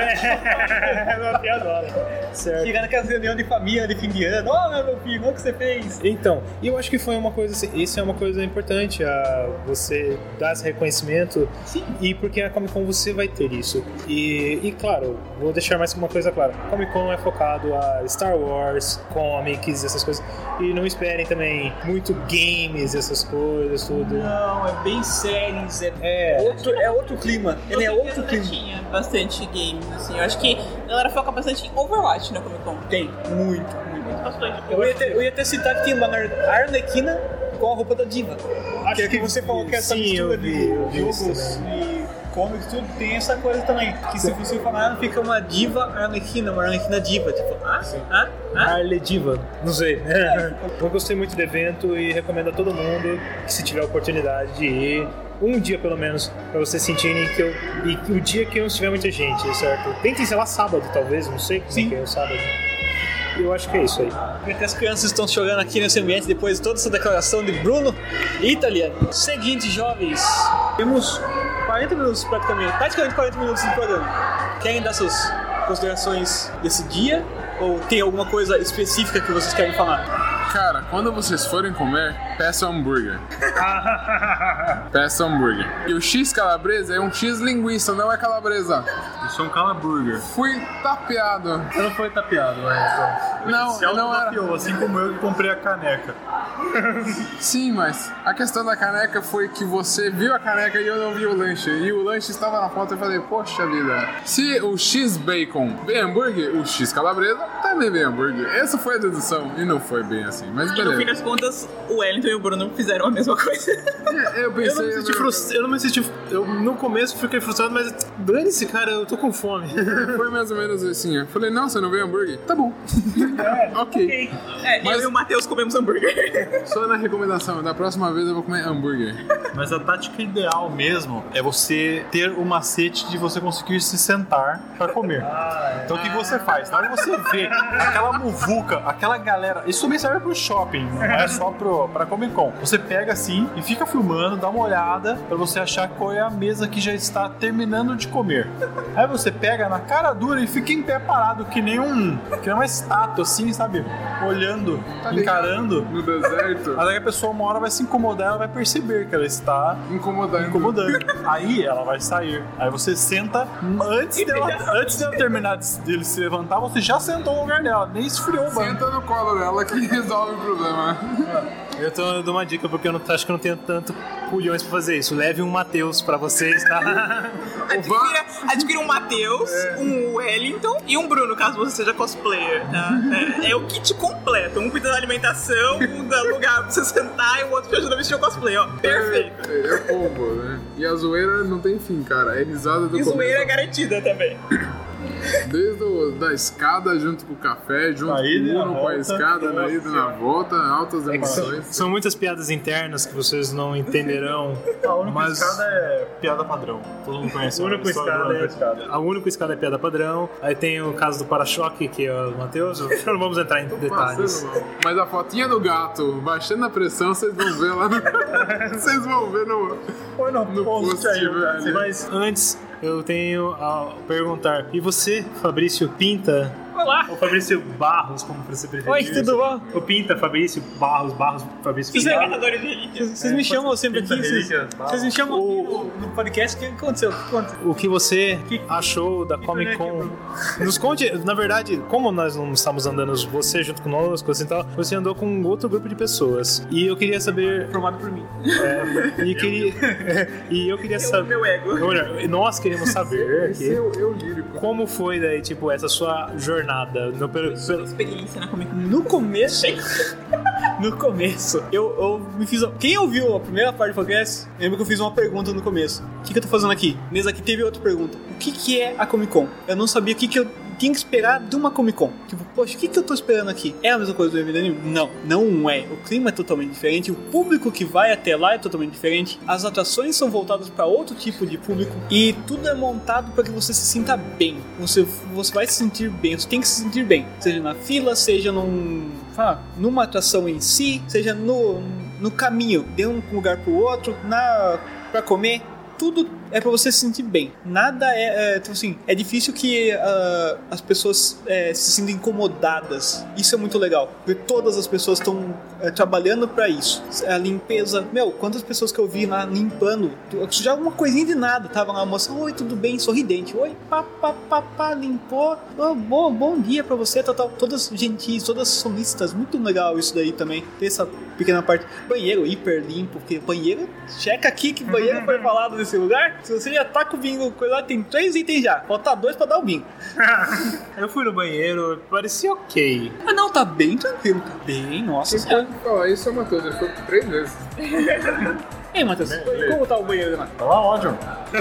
Uma piadola, certo. Chegando naquela reunião de família de fim de ano, meu filho, o que você fez? Então, e eu acho que foi uma coisa, isso é uma coisa importante, você dar esse reconhecimento. Sim. E porque a Comic Con você vai ter isso. E claro, vou deixar mais uma coisa clara, Comic Con é focado a Star Wars, comics, essas coisas. E não esperem também muito games, essas coisas, tudo. Não, é bem séries, é outro clima. Ele é outro clima. Tinha bastante games, assim. Eu acho que a galera foca bastante em Overwatch na Comic Con. Tem, muito. Bastante. Eu ia até citar que tem uma Arlequina com a roupa da diva. Acho que você falou que essa mistura de jogos e comics, tudo tem essa coisa também. Que se você falar, fica uma diva Arlequina, uma Arlequina diva. Tipo, Arle Diva, não sei. Eu gostei muito do evento e recomendo a todo mundo que, se tiver a oportunidade de ir, um dia pelo menos, pra vocês sentirem que o dia que não tiver muita gente, certo? Tentem, sei lá, sábado talvez, não sei como que é o sábado. Eu acho que é isso aí. Até as crianças estão chorando aqui nesse ambiente depois de toda essa declaração de Bruno e Italiano. Seguinte, jovens, temos 40 minutos praticamente 40 minutos de programa. Querem dar suas considerações desse dia? Ou tem alguma coisa específica que vocês querem falar? Cara, quando vocês forem comer, peça hambúrguer. Peça hambúrguer. E o X calabresa é um X linguiça, não é calabresa. Isso é um calaburger. Fui tapeado. Eu não fui tapeado, mas... Não era. Tapeou, assim como eu que comprei a caneca. Sim, mas a questão da caneca foi que você viu a caneca e eu não vi o lanche. E o lanche estava na foto e eu falei, poxa vida. Se o X bacon vem hambúrguer, o X calabresa também vem hambúrguer. Essa foi a dedução. E não foi bem assim, mas beleza. No fim das contas, o Wellington e o Bruno fizeram a mesma coisa. Eu pensei... Eu não me senti... Eu no começo fiquei frustrado, mas dane-se, cara, eu tô com fome. Foi mais ou menos assim. Eu falei, não, você não vê hambúrguer? Tá bom. Ok. Mas eu e o Matheus comemos hambúrguer. Só na recomendação, da próxima vez eu vou comer hambúrguer. Mas a tática ideal mesmo é você ter o macete de você conseguir se sentar pra comer. Então o que você faz? Na hora que você vê aquela muvuca, aquela galera, isso também serve pro shopping, não é só pra Comic Con. Você pega assim e fica filmando, dá uma olhada pra você achar qual é a mesa que já está terminando de comer. Aí você pega na cara dura e fica em pé parado, que nem uma estátua assim, sabe? Olhando, encarando. No deserto. Mas aí a pessoa uma hora vai se incomodar, ela vai perceber que ela está incomodando. Aí ela vai sair. Aí você senta, antes dela terminar de se levantar, você já sentou no lugar dela, nem esfriou o banco. Senta no colo dela que resolve o problema. Eu dou uma dica porque eu acho que eu não tenho tanto culhões pra fazer isso. Leve um Matheus pra vocês, tá? Adquira um Matheus, um Wellington e um Bruno, caso você seja cosplayer, tá? É o kit completo. Um cuida da alimentação, um dá lugar pra você sentar e o outro te ajuda a vestir o cosplay, ó. Perfeito. É combo, né? E a zoeira não tem fim, cara. É risada do começo. E zoeira é garantida também. Desde da escada junto com o café, junto com o Uno, com a escada, na ida e na volta, altas emoções. São muitas piadas internas que vocês não entenderão. A única escada é piada padrão. Todo mundo conhece. A única escada é piada padrão. Aí tem o caso do para-choque, que é o Matheus. Não vamos entrar em detalhes. Mas a fotinha do gato baixando a pressão, vocês vão ver lá no... Vocês vão ver no post aí, velho. Mas antes, eu tenho a perguntar. E você, Fabrício Pinta? Olá! Ou Fabrício Barros, como você preferir. Oi, tudo bom? O Pinta, Fabrício Barros, Fabrício Pinta. Vocês me chamam sempre aqui? Vocês me chamam aqui no podcast? O que aconteceu? O que você achou da Comic Con? Nos conte, na verdade, como nós não estamos andando você junto conosco, assim, tal, você andou com um outro grupo de pessoas. E eu queria saber... Formado por mim. E eu queria saber... Meu ego. Olha, nós queremos saber Esse é eu lírico. como foi daí, tipo, essa sua jornada. Experiência na Comic Con. No começo, eu me fiz... Quem ouviu a primeira parte do podcast, lembra que eu fiz uma pergunta no começo. O que eu tô fazendo aqui? Nesse aqui teve outra pergunta. O que é a Comic Con? Eu não sabia o que eu tinha que esperar de uma Comic Con. Tipo, poxa, o que eu tô esperando aqui? É a mesma coisa do evento de anime? Não é. O clima é totalmente diferente, o público que vai até lá é totalmente diferente, as atrações são voltadas para outro tipo de público e tudo é montado para que você se sinta bem. Você vai se sentir bem, você tem que se sentir bem. Seja na fila, seja numa atração em si, seja no caminho, de um lugar pro outro, pra comer. Tudo é pra você se sentir bem. Nada tipo assim, é difícil que as pessoas se sintam incomodadas. Isso é muito legal, porque todas as pessoas estão trabalhando pra isso. A limpeza, quantas pessoas que eu vi lá limpando, já uma coisinha de nada, tava lá a moça, oi, tudo bem, sorridente, oi, pá, limpou, bom dia pra você, tal, todas gentis, todas solistas, muito legal isso daí também, ter essa pequena parte. Banheiro hiper limpo, porque banheiro, checa aqui que banheiro foi falado nesse lugar. Se você já tá com o bingo, lá tem 3 itens já, falta 2 pra dar o bingo. Eu fui no banheiro, parecia ok. Ah não, tá bem tranquilo, tá bem, nossa senhora. Falar isso é Matheus, ele foi 3 vezes. Ei, Matheus, como tá o banheiro, né? Tava ótimo.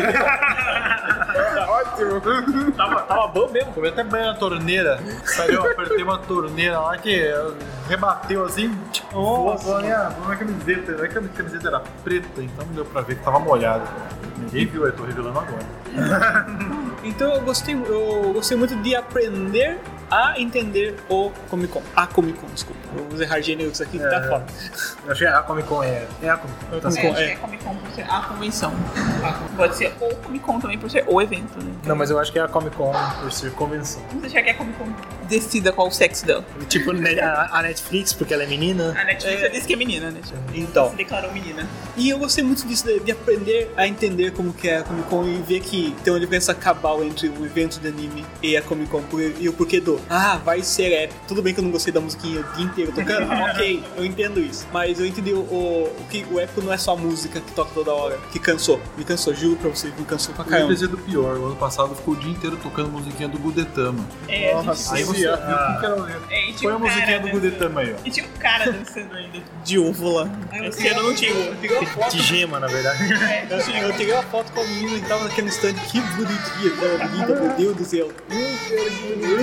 Ótimo. Tava bom mesmo. Comi até bem na torneira. Saiu, apertei uma torneira lá que rebateu assim. Nossa. A camiseta. A camiseta era preta, então não deu pra ver que tava molhada. Ninguém viu, eu tô revelando agora. Então eu gostei muito de aprender a entender o Comic Con. A Comic Con, desculpa. Vamos errar gêneros aqui que tá foda. Eu achei que a Comic Con é a Comic Con. Acho que é Comic Con por ser a convenção. Pode ser ou Comic Con também por ser o evento, né? Não, mas eu acho que é a Comic Con por ser convenção. Vamos deixar que é a Comic Con decida qual o sexo dela. Tipo a Netflix, porque ela é menina. A Netflix já disse que é menina, né? Então. Se declarou menina. E eu gostei muito disso, de aprender a entender como que é a Comic Con e ver que tem uma diferença cabal entre o evento de anime e a Comic Con. E o porquê vai ser épico. Tudo bem que eu não gostei da musiquinha o dia inteiro tocando. Ok, eu entendo isso. Mas eu entendi que o épico não é só a música que toca toda hora. Que cansou. Me cansou, juro pra você, me cansou pra caramba. Eu dizer do pior, o ano passado ficou o dia inteiro tocando musiquinha do Gudetama. Nossa, aí você viu que era o Foi a musiquinha do Gudetama aí, ó. E tinha um cara dançando ainda de ovo lá. Esse ano não tinha ovo. De gema, na verdade. Eu tirei uma foto com a menina que tava naquele stand. Que bonitinha, aquela menina, meu Deus do céu.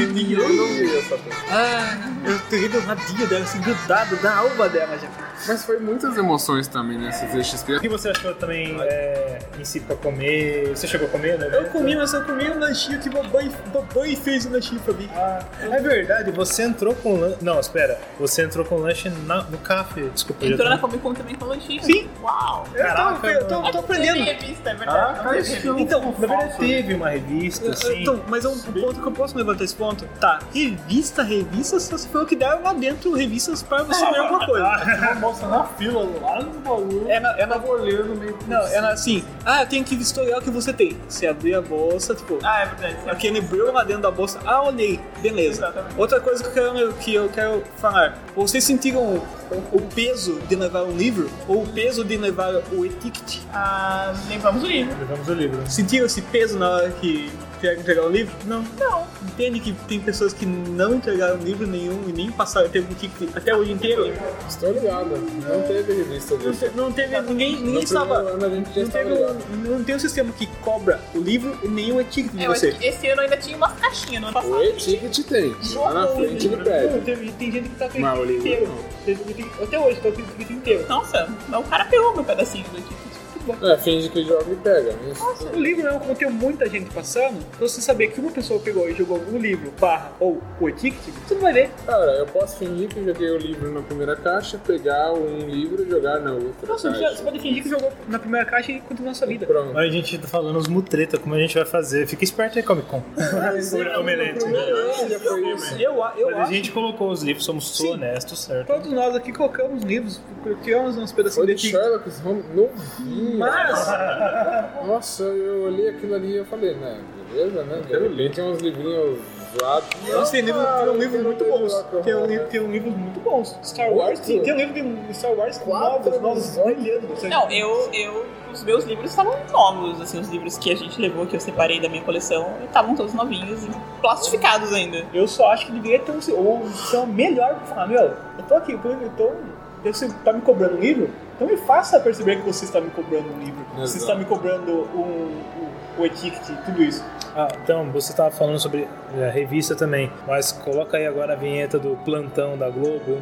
radinho. Eu não vi essa coisa. Eu peguei o radinho dela, assim, grudado na alma dela já. Mas foi muitas emoções também nessa CCXP. O que você achou também em si pra comer? Você chegou a comer, né? Eu comi, mas eu comi um lanchinho que mamãe fez um lanchinho pra mim. É verdade, você entrou com lanche. Não, espera. Você entrou com lanche no café. Desculpa. Entrou na Comic Con também com lanchinho. Sim. Uau. Caraca, Eu tô aprendendo. Teve revista, é verdade. Teve revista. Então, Na verdade, teve uma revista, assim. Então, mas é um ponto que eu posso levantar esse ponto. Tá, revista, só se foi o que deram lá dentro, revistas pra você ler alguma coisa. Uma moça na fila lá no bagulho. Tava olhando meio. Não, era assim. Eu tenho que historiar o que você tem. Você abrir a bolsa, tipo. É verdade. Aquele brilho lá dentro da bolsa. Olhei. Beleza. Exatamente. Outra coisa que eu quero falar. Vocês sentiram o peso de levar um livro? Ou o peso de levar o etiquete? Levamos o livro. Levamos o livro. Sentiram esse peso na hora que tiveram que entregar o livro? Não. Entende que tem pessoas que não entregaram livro nenhum e nem passaram, teve um ticket até hoje inteiro? Estou ligado. Não teve revista disso. Não teve, ninguém estava. Não tem um sistema que cobra o livro e nem o etiquete de você. Esse ano ainda tinha umas caixinhas, no ano passado. O e-ticket tem. Lá na frente ele pede. Tem gente que tá com Mas o o livro inteiro. não. Até hoje, tá com o ticket inteiro. Nossa, o cara pegou meu pedacinho do ticket. Finge que joga e pega. Isso. O livro é como tem muita gente passando, pra você saber que uma pessoa pegou e jogou o livro, ou o etiquete, você não vai ver. Cara, eu posso fingir que eu joguei o livro na primeira caixa, pegar um livro e jogar na outra Nossa, caixa. você pode fingir que jogou na primeira caixa e continuar a sua vida. Pronto. A gente tá falando os mutreta, como a gente vai fazer. Fica esperto aí, Comic Con. Omelete. Eu A acho gente colocou os livros, somos honestos, certo? todos nós aqui colocamos livros, criamos uns pedacinhos Foi de de etiquete. Sherlock Holmes novinho. Mas, Nossa, eu olhei aquilo ali e eu falei, né, beleza, né? De repente tem uns livrinhos zoados. nossa, tem um livro muito bons. Tem um livro muito bons. Star Wars, tem um livro de Star Wars novos, brilhando. Não, os meus livros estavam novos, assim, os livros que a gente levou, que eu separei da minha coleção, estavam todos novinhos e plastificados ainda. Eu só acho que deveria ter ou ser melhor pra falar, eu tô aqui, você tá me cobrando um livro? Então me faça perceber que você está me cobrando um livro. Exato. Você está me cobrando o etiquete, tudo isso. Então, você estava falando sobre a revista também, mas coloca aí agora a vinheta do plantão da Globo.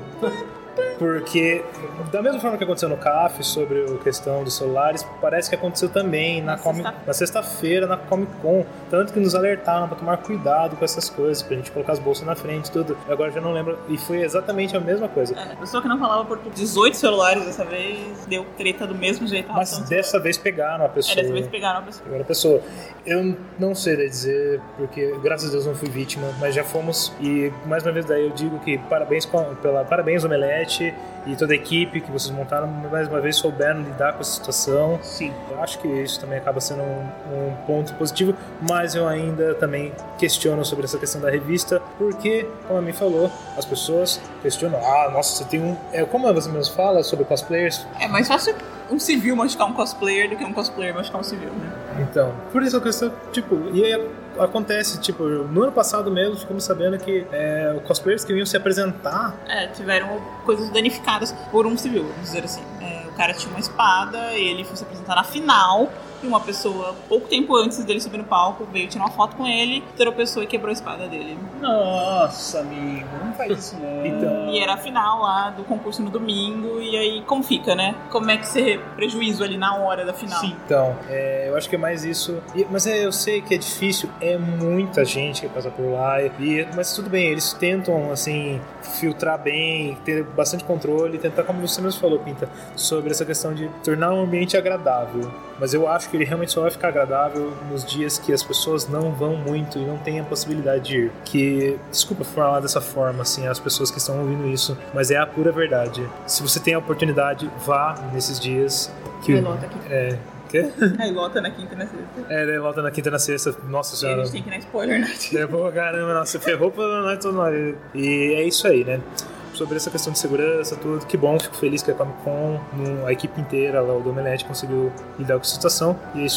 Porque, da mesma forma que aconteceu no CAF sobre a questão dos celulares, parece que aconteceu também na sexta-feira na Comic Con. Tanto que nos alertaram para tomar cuidado com essas coisas, pra gente colocar as bolsas na frente e tudo. Agora já não lembro. E foi exatamente a mesma coisa. A pessoa que não falava por 18 celulares dessa vez deu treta do mesmo jeito. Mas dessa vez pegaram a pessoa. Dessa vez pegaram a pessoa. Pegaram a pessoa. Eu não sei dizer, porque graças a Deus não fui vítima, mas já fomos. E mais uma vez daí eu digo que parabéns Omelete e toda a equipe que vocês montaram, mais uma vez souberam lidar com essa situação. Sim. Eu acho que isso também acaba sendo um ponto positivo, mas eu ainda também questiono sobre essa questão da revista, porque, como a mim falou, as pessoas questionam, nossa, você tem um... como você mesmo fala sobre cosplayers? É mais fácil um civil machucar um cosplayer do que um cosplayer machucar um civil, né? Então, por isso a questão, e aí acontece, no ano passado mesmo, ficamos sabendo que os cosplayers que vinham se apresentar... tiveram coisas danificadas por um civil, vamos dizer assim. O cara tinha uma espada, ele foi se apresentar na final, e uma pessoa, pouco tempo antes dele subir no palco, veio tirar uma foto com ele, tropeçou e quebrou a espada dele. Nossa, amigo, não faz isso não. Então... E era a final lá do concurso no domingo, e aí como fica, né? Como é que você prejuízo ali na hora da final? Sim. Então, eu acho que é mais isso. Mas eu sei que é difícil, é muita gente que passa por lá, mas tudo bem, eles tentam, assim, filtrar bem, ter bastante controle, tentar, como você mesmo falou, Pinta, sobre essa questão de tornar um ambiente agradável. Mas eu acho que ele realmente só vai ficar agradável nos dias que as pessoas não vão muito e não têm a possibilidade de ir. Que, desculpa falar dessa forma, assim, as pessoas que estão ouvindo isso, mas é a pura verdade. Se você tem a oportunidade, vá nesses dias. Vai lota aqui. Quê? Aí lota na quinta e na sexta. Lota na quinta e na sexta. Nossa E senhora. a gente tem que ir na Spoiler Night. Caramba, nossa, você ferrou pela noite toda. E é isso aí, né? Sobre essa questão de segurança, tudo, que bom, fico feliz que a Comic Con, a equipe inteira lá, o do Omelete, conseguiu lidar com a situação, e é isso aí.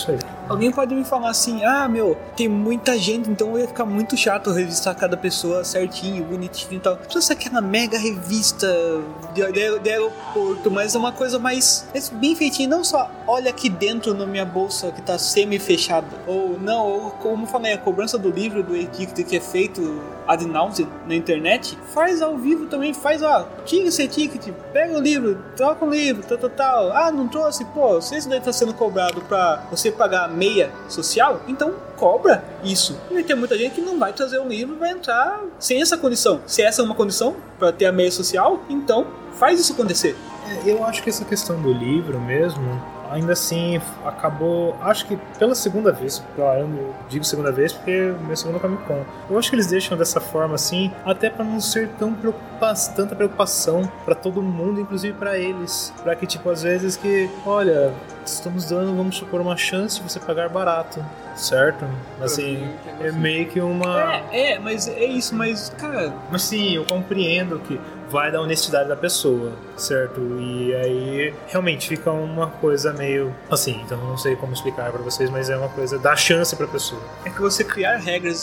Alguém pode me falar assim, tem muita gente, então ia ficar muito chato revistar cada pessoa certinho, bonitinho e tal. Precisa ser aquela mega revista de aeroporto, mas é uma coisa mais bem feitinha, não só olha aqui dentro na minha bolsa que tá semi-fechada, ou como eu falei, a cobrança do livro, do e-ticket que é feito ad nauseam na internet, faz ao vivo também, tira esse e-ticket, pega o livro, troca o livro, tal, não trouxe, se isso daí tá sendo cobrado pra você pagar a meia social, então cobra isso. E tem muita gente que não vai trazer o livro, vai entrar sem essa condição. Se essa é uma condição pra ter a meia social, então faz isso acontecer. Eu acho que essa questão do livro mesmo, ainda assim, acabou, acho que pela segunda vez, eu digo segunda vez porque é minha segunda Comic Con, eu acho que eles deixam dessa forma assim, até pra não ser tanta preocupação pra todo mundo, inclusive pra eles, pra que tipo, às vezes que, olha, estamos dando, vamos supor, uma chance de você pagar barato, certo? Assim, é meio que uma... mas é isso, mas, cara... Mas sim, eu compreendo que vai da honestidade da pessoa, certo? E aí, realmente, fica uma coisa meio... Assim, então não sei como explicar pra vocês, mas é uma coisa, dá chance pra pessoa. É que você criar regras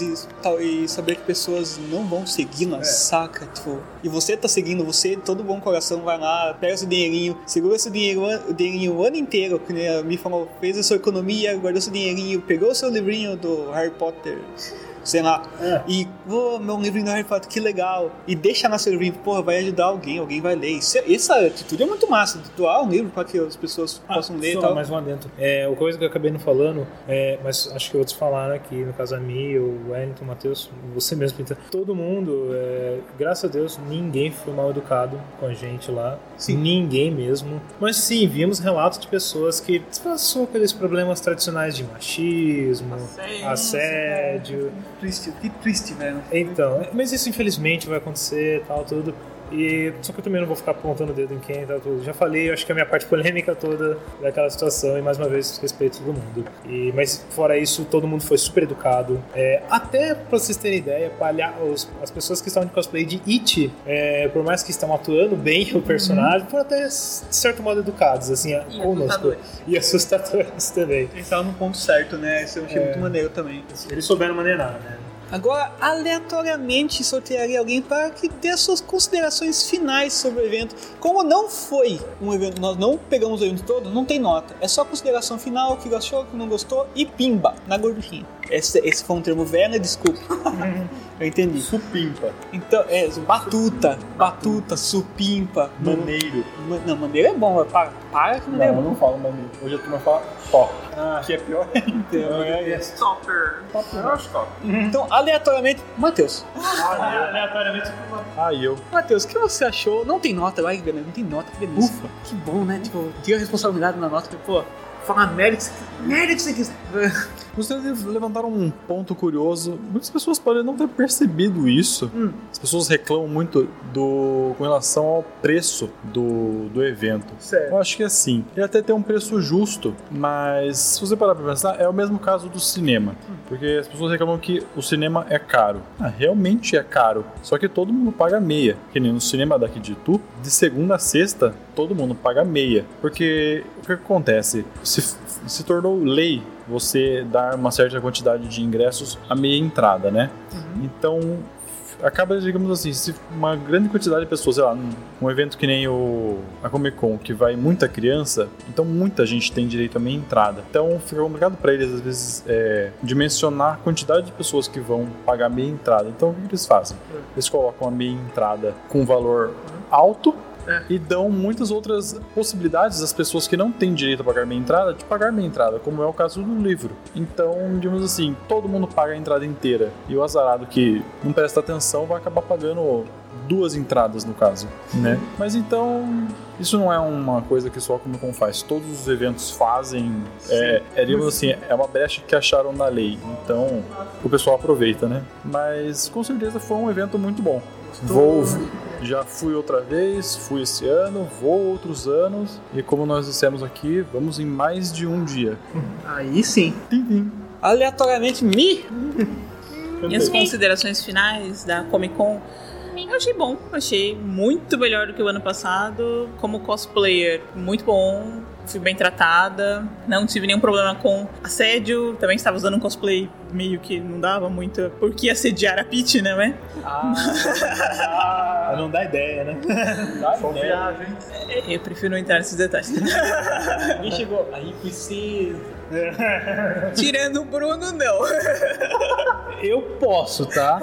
e saber que pessoas não vão seguir, saca? Tipo, e você tá seguindo, todo bom coração vai lá, pega seu dinheirinho, segura esse dinheirinho o ano inteiro, que me falou, fez a sua economia, guardou seu dinheirinho, pegou o seu livrinho do Harry Potter, sei lá, e, meu livrinho do Harry Potter, que legal, e deixa na seu livrinho, vai ajudar alguém vai ler. Essa atitude é muito massa, de doar um livro para que as pessoas possam ler e tal. Mais um adentro. Uma coisa que eu acabei não falando, mas acho que outros falaram aqui, no caso a mim, o Wellington, o Matheus, você mesmo, Pinta, todo mundo, graças a Deus, ninguém foi mal educado com a gente lá, sim. Ninguém mesmo, mas sim, vimos relatos de pessoas que passou pelos problemas tradicionais de machismo, assédio. Que triste, velho. Então, mas isso infelizmente vai acontecer, tal, tudo. Só que eu também não vou ficar apontando o dedo em quem, tal, tudo. Já falei, eu acho que a minha parte polêmica toda daquela situação, e mais uma vez respeito todo mundo. Mas fora isso, todo mundo foi super educado. Até pra vocês terem ideia, as pessoas que estavam de cosplay de It, por mais que estão atuando bem o personagem, foram até de certo modo educados, assim, conosco. E assustadores também. Eles estavam no ponto certo, né? Isso eu achei muito maneiro também. Eles souberam maneirar, né? Agora, aleatoriamente, sortearia alguém para que dê as suas considerações finais sobre o evento. Como não foi um evento, nós não pegamos o evento todo, não tem nota. É só consideração final, o que gostou, o que não gostou, e pimba, na gorduchinha. Esse foi um termo velho, né? Desculpa. Eu entendi. Supimpa. Então, batuta, supimpa. Maneiro. Não, maneiro é bom, para que maneiro é bom. Eu não falo maneiro. Hoje a turma fala top. Que é pior ainda. Stopper. Então, aleatoriamente, Matheus. Aleatoriamente, eu. Matheus, o que você achou? Não tem nota, vai, beleza. Não tem nota, que beleza. Ufa. Que bom, né? Tipo, tira a responsabilidade na nota, fala merda que você quiser. Vocês levantaram um ponto curioso. Muitas pessoas podem não ter percebido isso. As pessoas reclamam muito com relação ao preço do evento. Certo. Eu acho que assim, ele até tem um preço justo, mas se você parar pra pensar, é o mesmo caso do cinema. Porque as pessoas reclamam que o cinema é caro. Realmente é caro. Só que todo mundo paga meia. Que nem no cinema daqui de Itu, de segunda a sexta, todo mundo paga meia. Porque o que acontece? Se tornou lei você dar uma certa quantidade de ingressos a meia entrada, né? Então, acaba, digamos assim, se uma grande quantidade de pessoas, sei lá, num evento que nem a Comic Con, que vai muita criança, então muita gente tem direito a meia entrada. Então, fica complicado para eles, às vezes, dimensionar a quantidade de pessoas que vão pagar meia entrada. Então, o que eles fazem? Eles colocam a meia entrada com valor alto, e dão muitas outras possibilidades às pessoas que não têm direito a pagar meia entrada de pagar meia entrada, como é o caso do livro. Então, digamos assim, todo mundo paga a entrada inteira e o azarado que não presta atenção vai acabar pagando 2 entradas no caso, né? Mas então, isso não é uma coisa que só a Comic Con faz, todos os eventos fazem, digamos assim, é uma brecha que acharam na lei, então o pessoal aproveita, né? Mas com certeza foi um evento muito bom. Já fui outra vez, fui esse ano, vou outros anos, e como nós dissemos aqui, vamos em mais de um dia. Aí sim. Aleatoriamente, Minhas considerações finais da Comic Con, eu achei bom, achei muito melhor do que o ano passado. Como cosplayer, muito bom. fui bem tratada, não tive nenhum problema com assédio, também estava usando um cosplay meio que não dava muito por que assediar a Peach, né? Não dá ideia, né? Só viagem. Eu prefiro não entrar nesses detalhes. Alguém chegou, aí precisa. Tirando o Bruno, não. Eu posso, tá?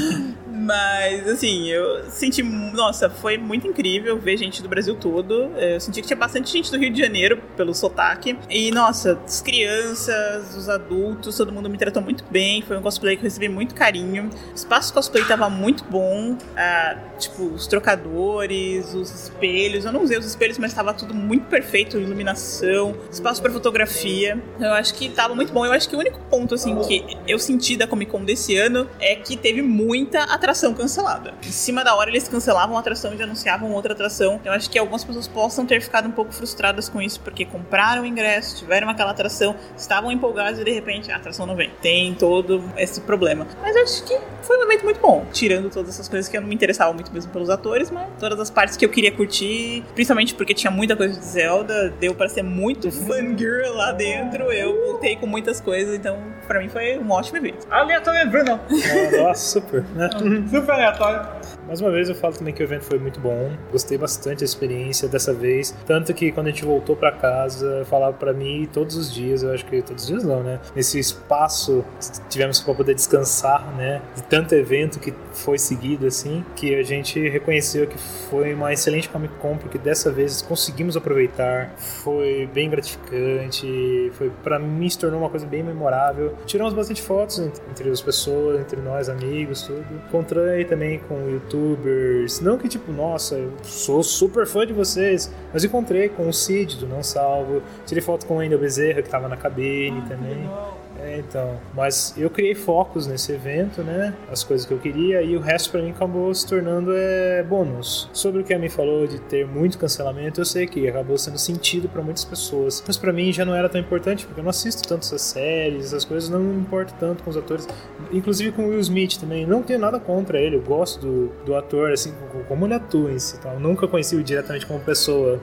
Mas, assim, eu senti... Nossa, foi muito incrível ver gente do Brasil todo. Eu senti que tinha bastante gente do Rio de Janeiro, pelo sotaque. E, nossa, as crianças, os adultos, todo mundo me tratou muito bem. Foi um cosplay que eu recebi muito carinho. O espaço cosplay tava muito bom. Tipo, os trocadores, os espelhos. Eu não usei os espelhos, mas tava tudo muito perfeito. Iluminação, espaço pra fotografia. Eu acho que tava muito bom. Eu acho que o único ponto, assim, que eu senti da Comic Con desse ano é que teve muita atração cancelada. Em cima da hora eles cancelavam a atração e anunciavam outra atração. Eu acho que algumas pessoas possam ter ficado um pouco frustradas com isso, porque compraram o ingresso, tiveram aquela atração, estavam empolgados e de repente a atração não vem. Tem todo esse problema. Mas eu acho que foi um evento muito bom, tirando todas essas coisas que eu não me interessava muito mesmo pelos atores, mas todas as partes que eu queria curtir, principalmente porque tinha muita coisa de Zelda, deu pra ser muito fangirl lá dentro, eu voltei com muitas coisas, então pra mim foi um ótimo evento. Aleatório, Bruno. Nossa, super, né? Super aleatório. Mais uma vez eu falo também que o evento foi muito bom, gostei bastante da experiência dessa vez, tanto que quando a gente voltou pra casa, falava pra mim todos os dias, eu acho que todos os dias não, né? Nesse espaço tivemos pra poder descansar, né? De tanto evento que foi seguido assim, que a gente reconheceu que foi uma excelente Comic Con, porque dessa vez conseguimos aproveitar, foi bem gratificante, foi, pra mim se tornou uma coisa bem memorável. Tiramos bastante fotos entre as pessoas, entre nós, amigos, tudo. Encontrei também com youtubers, não que tipo, nossa, eu sou super fã de vocês, mas encontrei com o Cid do Não Salvo, tirei foto com o Wendel Bezerra que tava na cabine também. Então, mas eu criei focos nesse evento, né, as coisas que eu queria, e o resto pra mim acabou se tornando bônus. Sobre o que a Amy falou de ter muito cancelamento, eu sei que acabou sendo sentido pra muitas pessoas, mas pra mim já não era tão importante, porque eu não assisto tanto essas séries, essas coisas, não me importo tanto com os atores, inclusive com o Will Smith também, não tenho nada contra ele, eu gosto do ator, assim, como ele atua em si, tá? Eu nunca conheci-o diretamente como pessoa,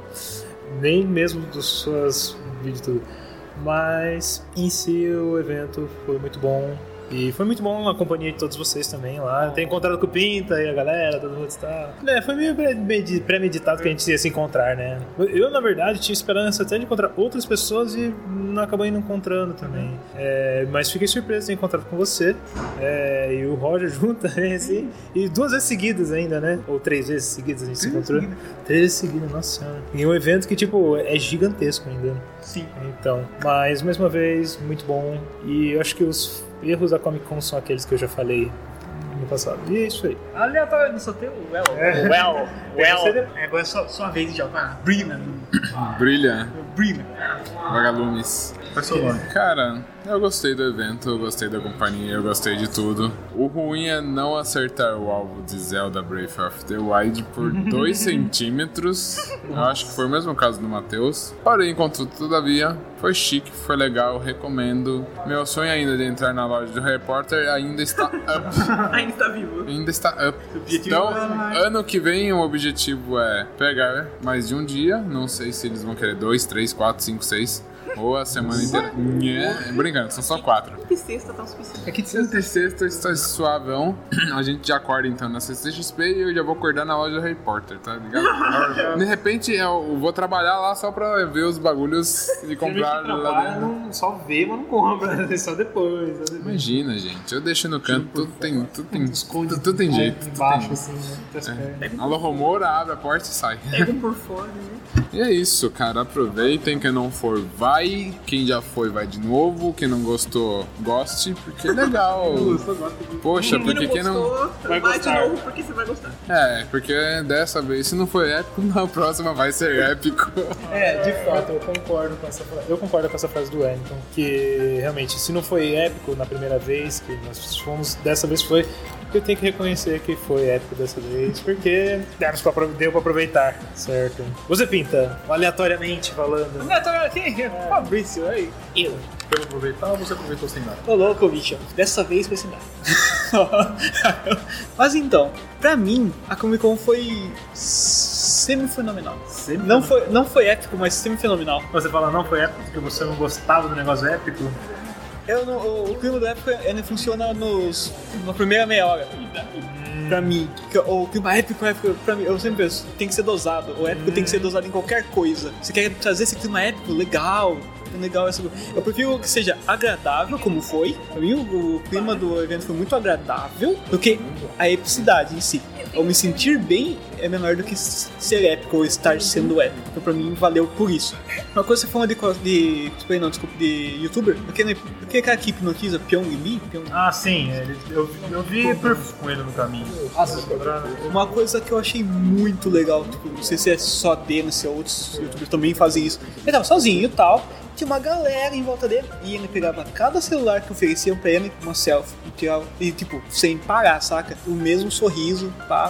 nem mesmo dos seus vídeos tudo. Mas em si o evento foi muito bom. E foi muito bom a companhia de todos vocês também lá. Tenho encontrado com o Pinta e a galera, todo mundo está. Foi meio premeditado que a gente ia se encontrar, né? Eu, na verdade, tinha esperança até de encontrar outras pessoas e não acabei não encontrando também. Mas fiquei surpreso de ter encontrado com você. E o Roger junto também, assim. E 2 vezes seguidas ainda, né? Ou 3 vezes seguidas a gente se encontrou. 3 vezes seguidas, nossa senhora. E um evento que, tipo, é gigantesco ainda. Sim. Então, mas mais uma vez, muito bom. E eu acho que os erros da Comic Con são aqueles que eu já falei no passado. E é isso aí. Aleatório, não só tem o Well. Agora é sua vez de jogar. Brilha. Vagalumes. Qual é seu nome? Cara, eu gostei do evento, eu gostei da companhia, eu gostei de tudo. O ruim é não acertar o alvo de Zelda Breath of the Wild por 2 centímetros. Eu acho que foi o mesmo caso do Matheus. Porém, contudo, todavia, foi chique, foi legal, recomendo. Meu sonho ainda de entrar na loja do Harry Potter ainda está up. Ainda está vivo. Ainda está up. Então, ano que vem o objetivo é pegar mais de um dia. Não sei se eles vão querer 2, 3, 4, 5, 6... Ou a semana inteira. Brincando, são só 4. Que sexta tá o suficiente. É que de sexta e sexta está suavão. A gente já acorda então na CCXP e eu já vou acordar na loja do Harry Potter, tá ligado? De repente eu vou trabalhar lá só pra ver os bagulhos e comprar lá dentro. Não, só vê, mas não compra. Só depois. Imagina, gente. Eu deixo no canto, tudo tem jeito. Embaixo, assim, né? Alô, Romora, abre a porta e sai. Pega por fora, né? E é isso, cara. Aproveitem. Quem não for, vai. Quem já foi, vai de novo. Quem não gostou, goste, porque é legal. Poxa, porque quem não... Vai de novo porque você vai gostar. Porque dessa vez, se não foi épico, na próxima vai ser épico. De fato, eu concordo com essa frase. Eu concordo com essa frase do Wellington, que realmente, se não foi épico na primeira vez que nós fomos, dessa vez foi. Eu tenho que reconhecer que foi épico dessa vez, porque deu pra aproveitar, certo? Você Pinta, aleatoriamente falando. Aleatoriamente, Fabrício, aí. Eu vou aproveitar ou você aproveitou sem nada? Ô louco, bicho. Dessa vez foi sem nada. Mas então, pra mim, a Comic Con foi semi-fenomenal. Não foi épico, mas semi-fenomenal. Você fala não foi épico porque você não gostava do negócio épico? O clima do épico ele funciona na primeira meia hora. Pra mim, o clima épico, pra mim, eu sempre penso, tem que ser dosado. O épico tem que ser dosado em qualquer coisa. Você quer trazer esse clima épico, legal. Eu prefiro que seja agradável, como foi. Pra mim, o clima do evento foi muito agradável do que a epicidade em si. Ou me sentir bem é menor do que ser épico ou estar sendo épico. Então, pra mim, valeu por isso. Uma coisa que você falou de youtuber, porque aquela que hipnotiza Pyong Lee? Ah, sim, eu vi com ele no caminho. Uma coisa que eu achei muito legal, tipo, não sei se é só dele, se outros youtubers também fazem isso. Ele tava sozinho e tal. Tinha uma galera em volta dele e ele pegava cada celular que ofereciam pra ele uma selfie e tipo, sem parar, saca? O mesmo sorriso,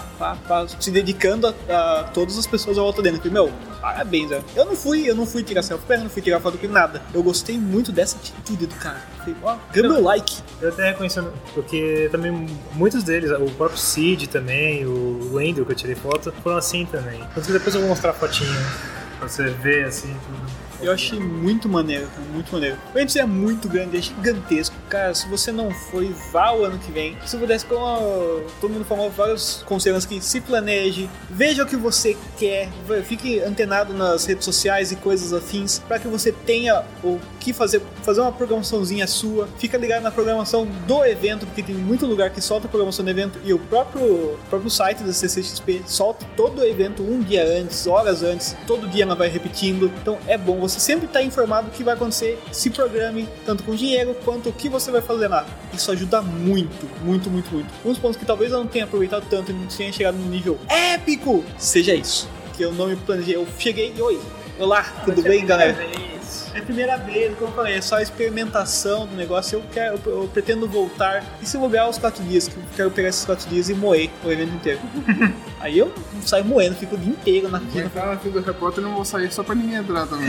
se dedicando a todas as pessoas à volta dele. Eu falei, parabéns, velho. Eu não fui tirar selfie, eu não fui tirar foto com nada. Eu gostei muito dessa atitude do cara. Falei, ganhei meu like. Eu até reconhecendo, porque também muitos deles, o próprio Cid também, o Andrew que eu tirei foto, foram assim também. Então depois eu vou mostrar a fotinha pra você ver assim tudo. Eu achei muito maneiro, muito maneiro. O evento é muito grande, é gigantesco. Cara, se você não foi, vá o ano que vem. Se eu pudesse, como todo mundo falou, vários conselhos que se planeje, veja o que você quer, fique antenado nas redes sociais e coisas afins, para que você tenha o que fazer uma programaçãozinha sua. Fica ligado na programação do evento, porque tem muito lugar que solta a programação do evento e o próprio site da CCXP solta todo o evento um dia antes, horas antes, todo dia ela vai repetindo. Então é bom você sempre está informado do que vai acontecer, se programe tanto com dinheiro quanto o que você vai fazer lá. Isso ajuda muito, muito, muito, muito. Um dos pontos que talvez eu não tenha aproveitado tanto e não tenha chegado no nível épico, seja isso. Que eu não me planejei, eu cheguei e olá, tudo bem, galera? É a primeira vez, como eu falei, é só a experimentação do negócio. Eu pretendo voltar. E se eu bobear os 4 dias, que eu quero pegar esses 4 dias e moer o evento inteiro. Aí eu saio moendo, fico o dia inteiro na fila. Na fila do Harry Potter eu não vou sair só pra ninguém entrar também.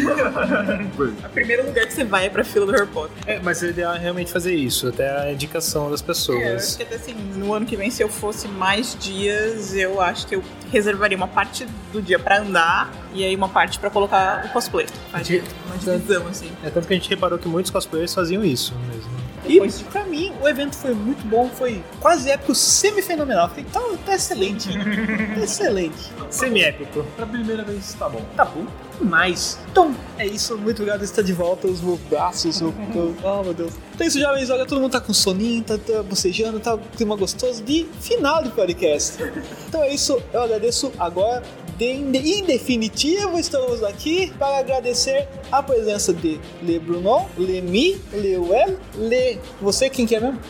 O primeiro lugar que você vai é pra fila do Harry Potter. Mas o ideal é realmente fazer isso, até a indicação das pessoas. Eu acho que até assim, no ano que vem, se eu fosse mais dias, eu acho que eu reservaria uma parte do dia pra andar e aí uma parte pra colocar o cosplay. Uma divisão, assim. Tanto que a gente reparou que muitos cosplayers faziam isso mesmo. E pra mim, o evento foi muito bom, foi quase épico, semi-fenomenal. Falei, tá excelente. Tá excelente. Semi-épico. Pra primeira vez, tá bom. Tá bom demais. Então, é isso. Muito obrigado por estar de volta. Os meus braços, oh meu Deus. Então é isso, jovens. Olha, todo mundo tá com soninho, tá bocejando, tá com clima gostoso de final de podcast. Então é isso. Eu agradeço agora. Em definitivo, estamos aqui para agradecer a presença de Le Bruno, Le Mi, Le Well, Le... Você, quem que é mesmo?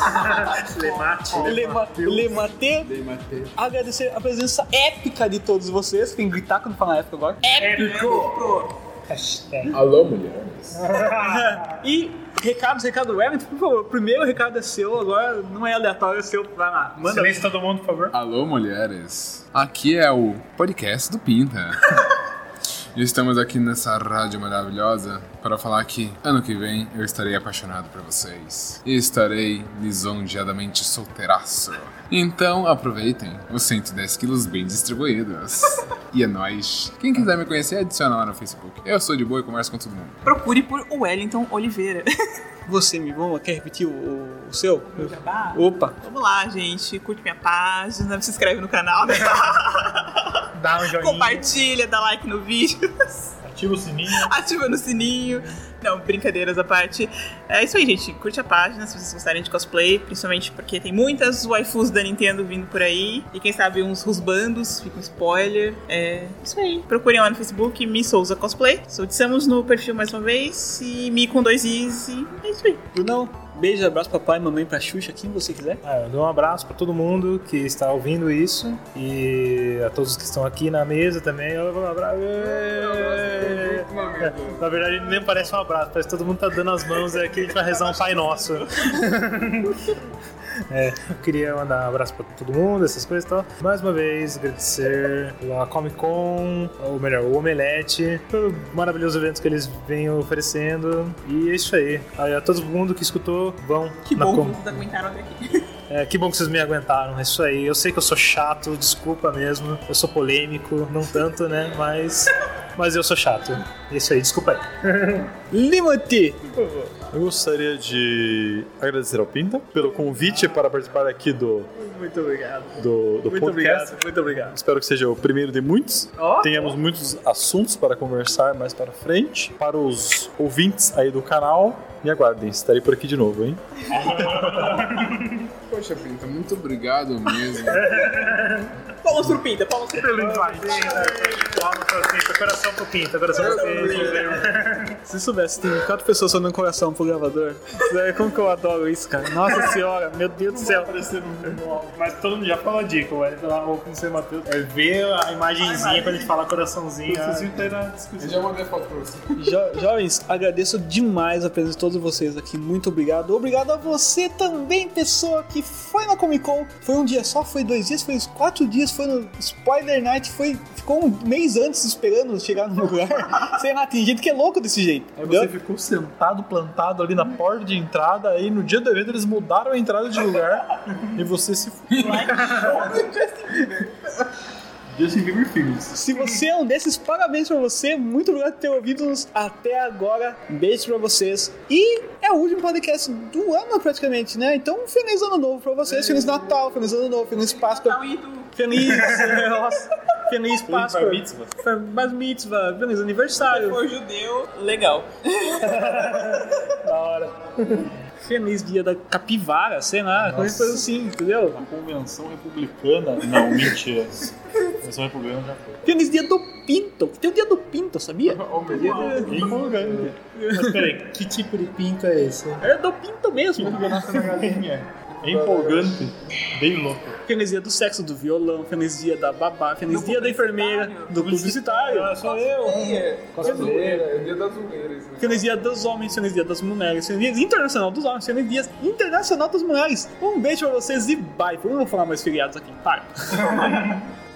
Le Mate. Agradecer a presença épica de todos vocês. Tem que gritar quando falar épico agora. Épico! Alô, mulher. E recado do Everton, por favor. O primeiro recado é seu, agora não é aleatório, é seu. Vai lá, manda. Silêncio todo mundo, por favor. Alô, mulheres. Aqui é o podcast do Pinta. E estamos aqui nessa rádio maravilhosa para falar que ano que vem eu estarei apaixonado por vocês. E estarei lisonjeadamente solteiraço. Então aproveitem os 110 quilos bem distribuídos. E é nóis. Quem quiser me conhecer, adiciona lá no Facebook. Eu sou de boa e converso com todo mundo. Procure por Wellington Oliveira. Você, me vamos, quer repetir o seu? Jabá? Opa! Vamos lá, gente. Curte minha página, se inscreve no canal, né? Dá um joinha. Compartilha, dá like no vídeo. Ativa o sininho. Ativa no sininho. Não, brincadeiras à parte. É isso aí, gente. Curte a página se vocês gostarem de cosplay, principalmente porque tem muitas waifus da Nintendo vindo por aí. E quem sabe uns rusbandos, fica um spoiler. É isso aí. Procurem lá no Facebook, Mi Souza Cosplay. Solicitamos no perfil mais uma vez. E Mi com 2 Is. E é isso aí. Brunão, beijo, abraço papai, mamãe, pra Xuxa, quem você quiser. Eu dou um abraço pra todo mundo que está ouvindo isso. E a todos que estão aqui na mesa também. Eu vou um abraço. Na verdade, nem parece um abraço, parece que todo mundo tá dando as mãos e aqui a gente vai rezar um Pai Nosso. Eu queria mandar um abraço pra todo mundo, essas coisas e tal. Mais uma vez, agradecer a Comic Con, ou melhor, o Omelete, pelo maravilhoso evento que eles vêm oferecendo. E é isso aí. A todo mundo que escutou, vão que na bom que vocês aguentaram até aqui. Que bom que vocês me aguentaram, é isso aí. Eu sei que eu sou chato, desculpa mesmo. Eu sou polêmico, não tanto, né? Mas eu sou chato. É isso aí, desculpa aí. Limite! Por favor. Eu gostaria de agradecer ao Pinta pelo convite para participar aqui do Muito obrigado. do Muito podcast. obrigado, muito obrigado. Espero que seja o primeiro de muitos. Tenhamos muitos assuntos para conversar mais para frente. Para os ouvintes aí do canal, me aguardem, estarei por aqui de novo, hein? Poxa, Pinta, muito obrigado mesmo. Palmas pro Pinta, palmas pro Pinta. Palmas pro Pinta, coração pro Pinta, coração pro Pinta. Se soubesse, tem 4 pessoas só dando coração pro gravador. Como que eu adoro isso, cara. Nossa senhora, meu Deus do céu. Mas todo mundo já falou a dica, o Wellington lá, ou com você, Matheus. É ver a imagenzinha quando a gente fala coraçãozinho. Eu já mandei foto pra você. Jovens, agradeço demais a presença de todos vocês aqui. Muito obrigado. Obrigado a você também, pessoa que foi na Comic Con. Foi um dia só, foi 2 dias, foi 4 dias, foi no Spoiler Night, ficou um mês antes esperando chegar no lugar. Sei lá, tem gente que é louco desse jeito. Aí você ficou sentado, plantado ali na porta de entrada, aí no dia do evento eles mudaram a entrada de lugar e você se Justin Bieber Filhos. Se você é um desses, parabéns pra você. Muito obrigado por ter ouvido-nos até agora. Beijos pra vocês. E é o último podcast do ano, praticamente, né? Então, feliz ano novo pra vocês. Feliz Natal, feliz ano novo, feliz Páscoa. Feliz... Nossa. Feliz Páscoa. Bar Mitzvah. Feliz aniversário. Se for judeu, legal. Da hora. Feliz dia da capivara, sei lá, qualquer coisa assim, entendeu? A convenção republicana... Não, mentira. A convenção republicana já foi. Feliz dia do pinto. Tem o dia do pinto, sabia? Mas peraí, que tipo de pinto é esse? É do pinto mesmo. É empolgante, bem louco. Feliz dia do sexo, do violão, feliz dia da babá, feliz dia da enfermeira, do publicitário. Sou eu. Cosplayer, é o dia das mulheres. Né? Feliz dia dos homens, feliz dia das mulheres, feliz dia internacional dos homens, feliz dia internacional das mulheres. Um beijo pra vocês e bye. Eu não vou falar mais feriados aqui, para.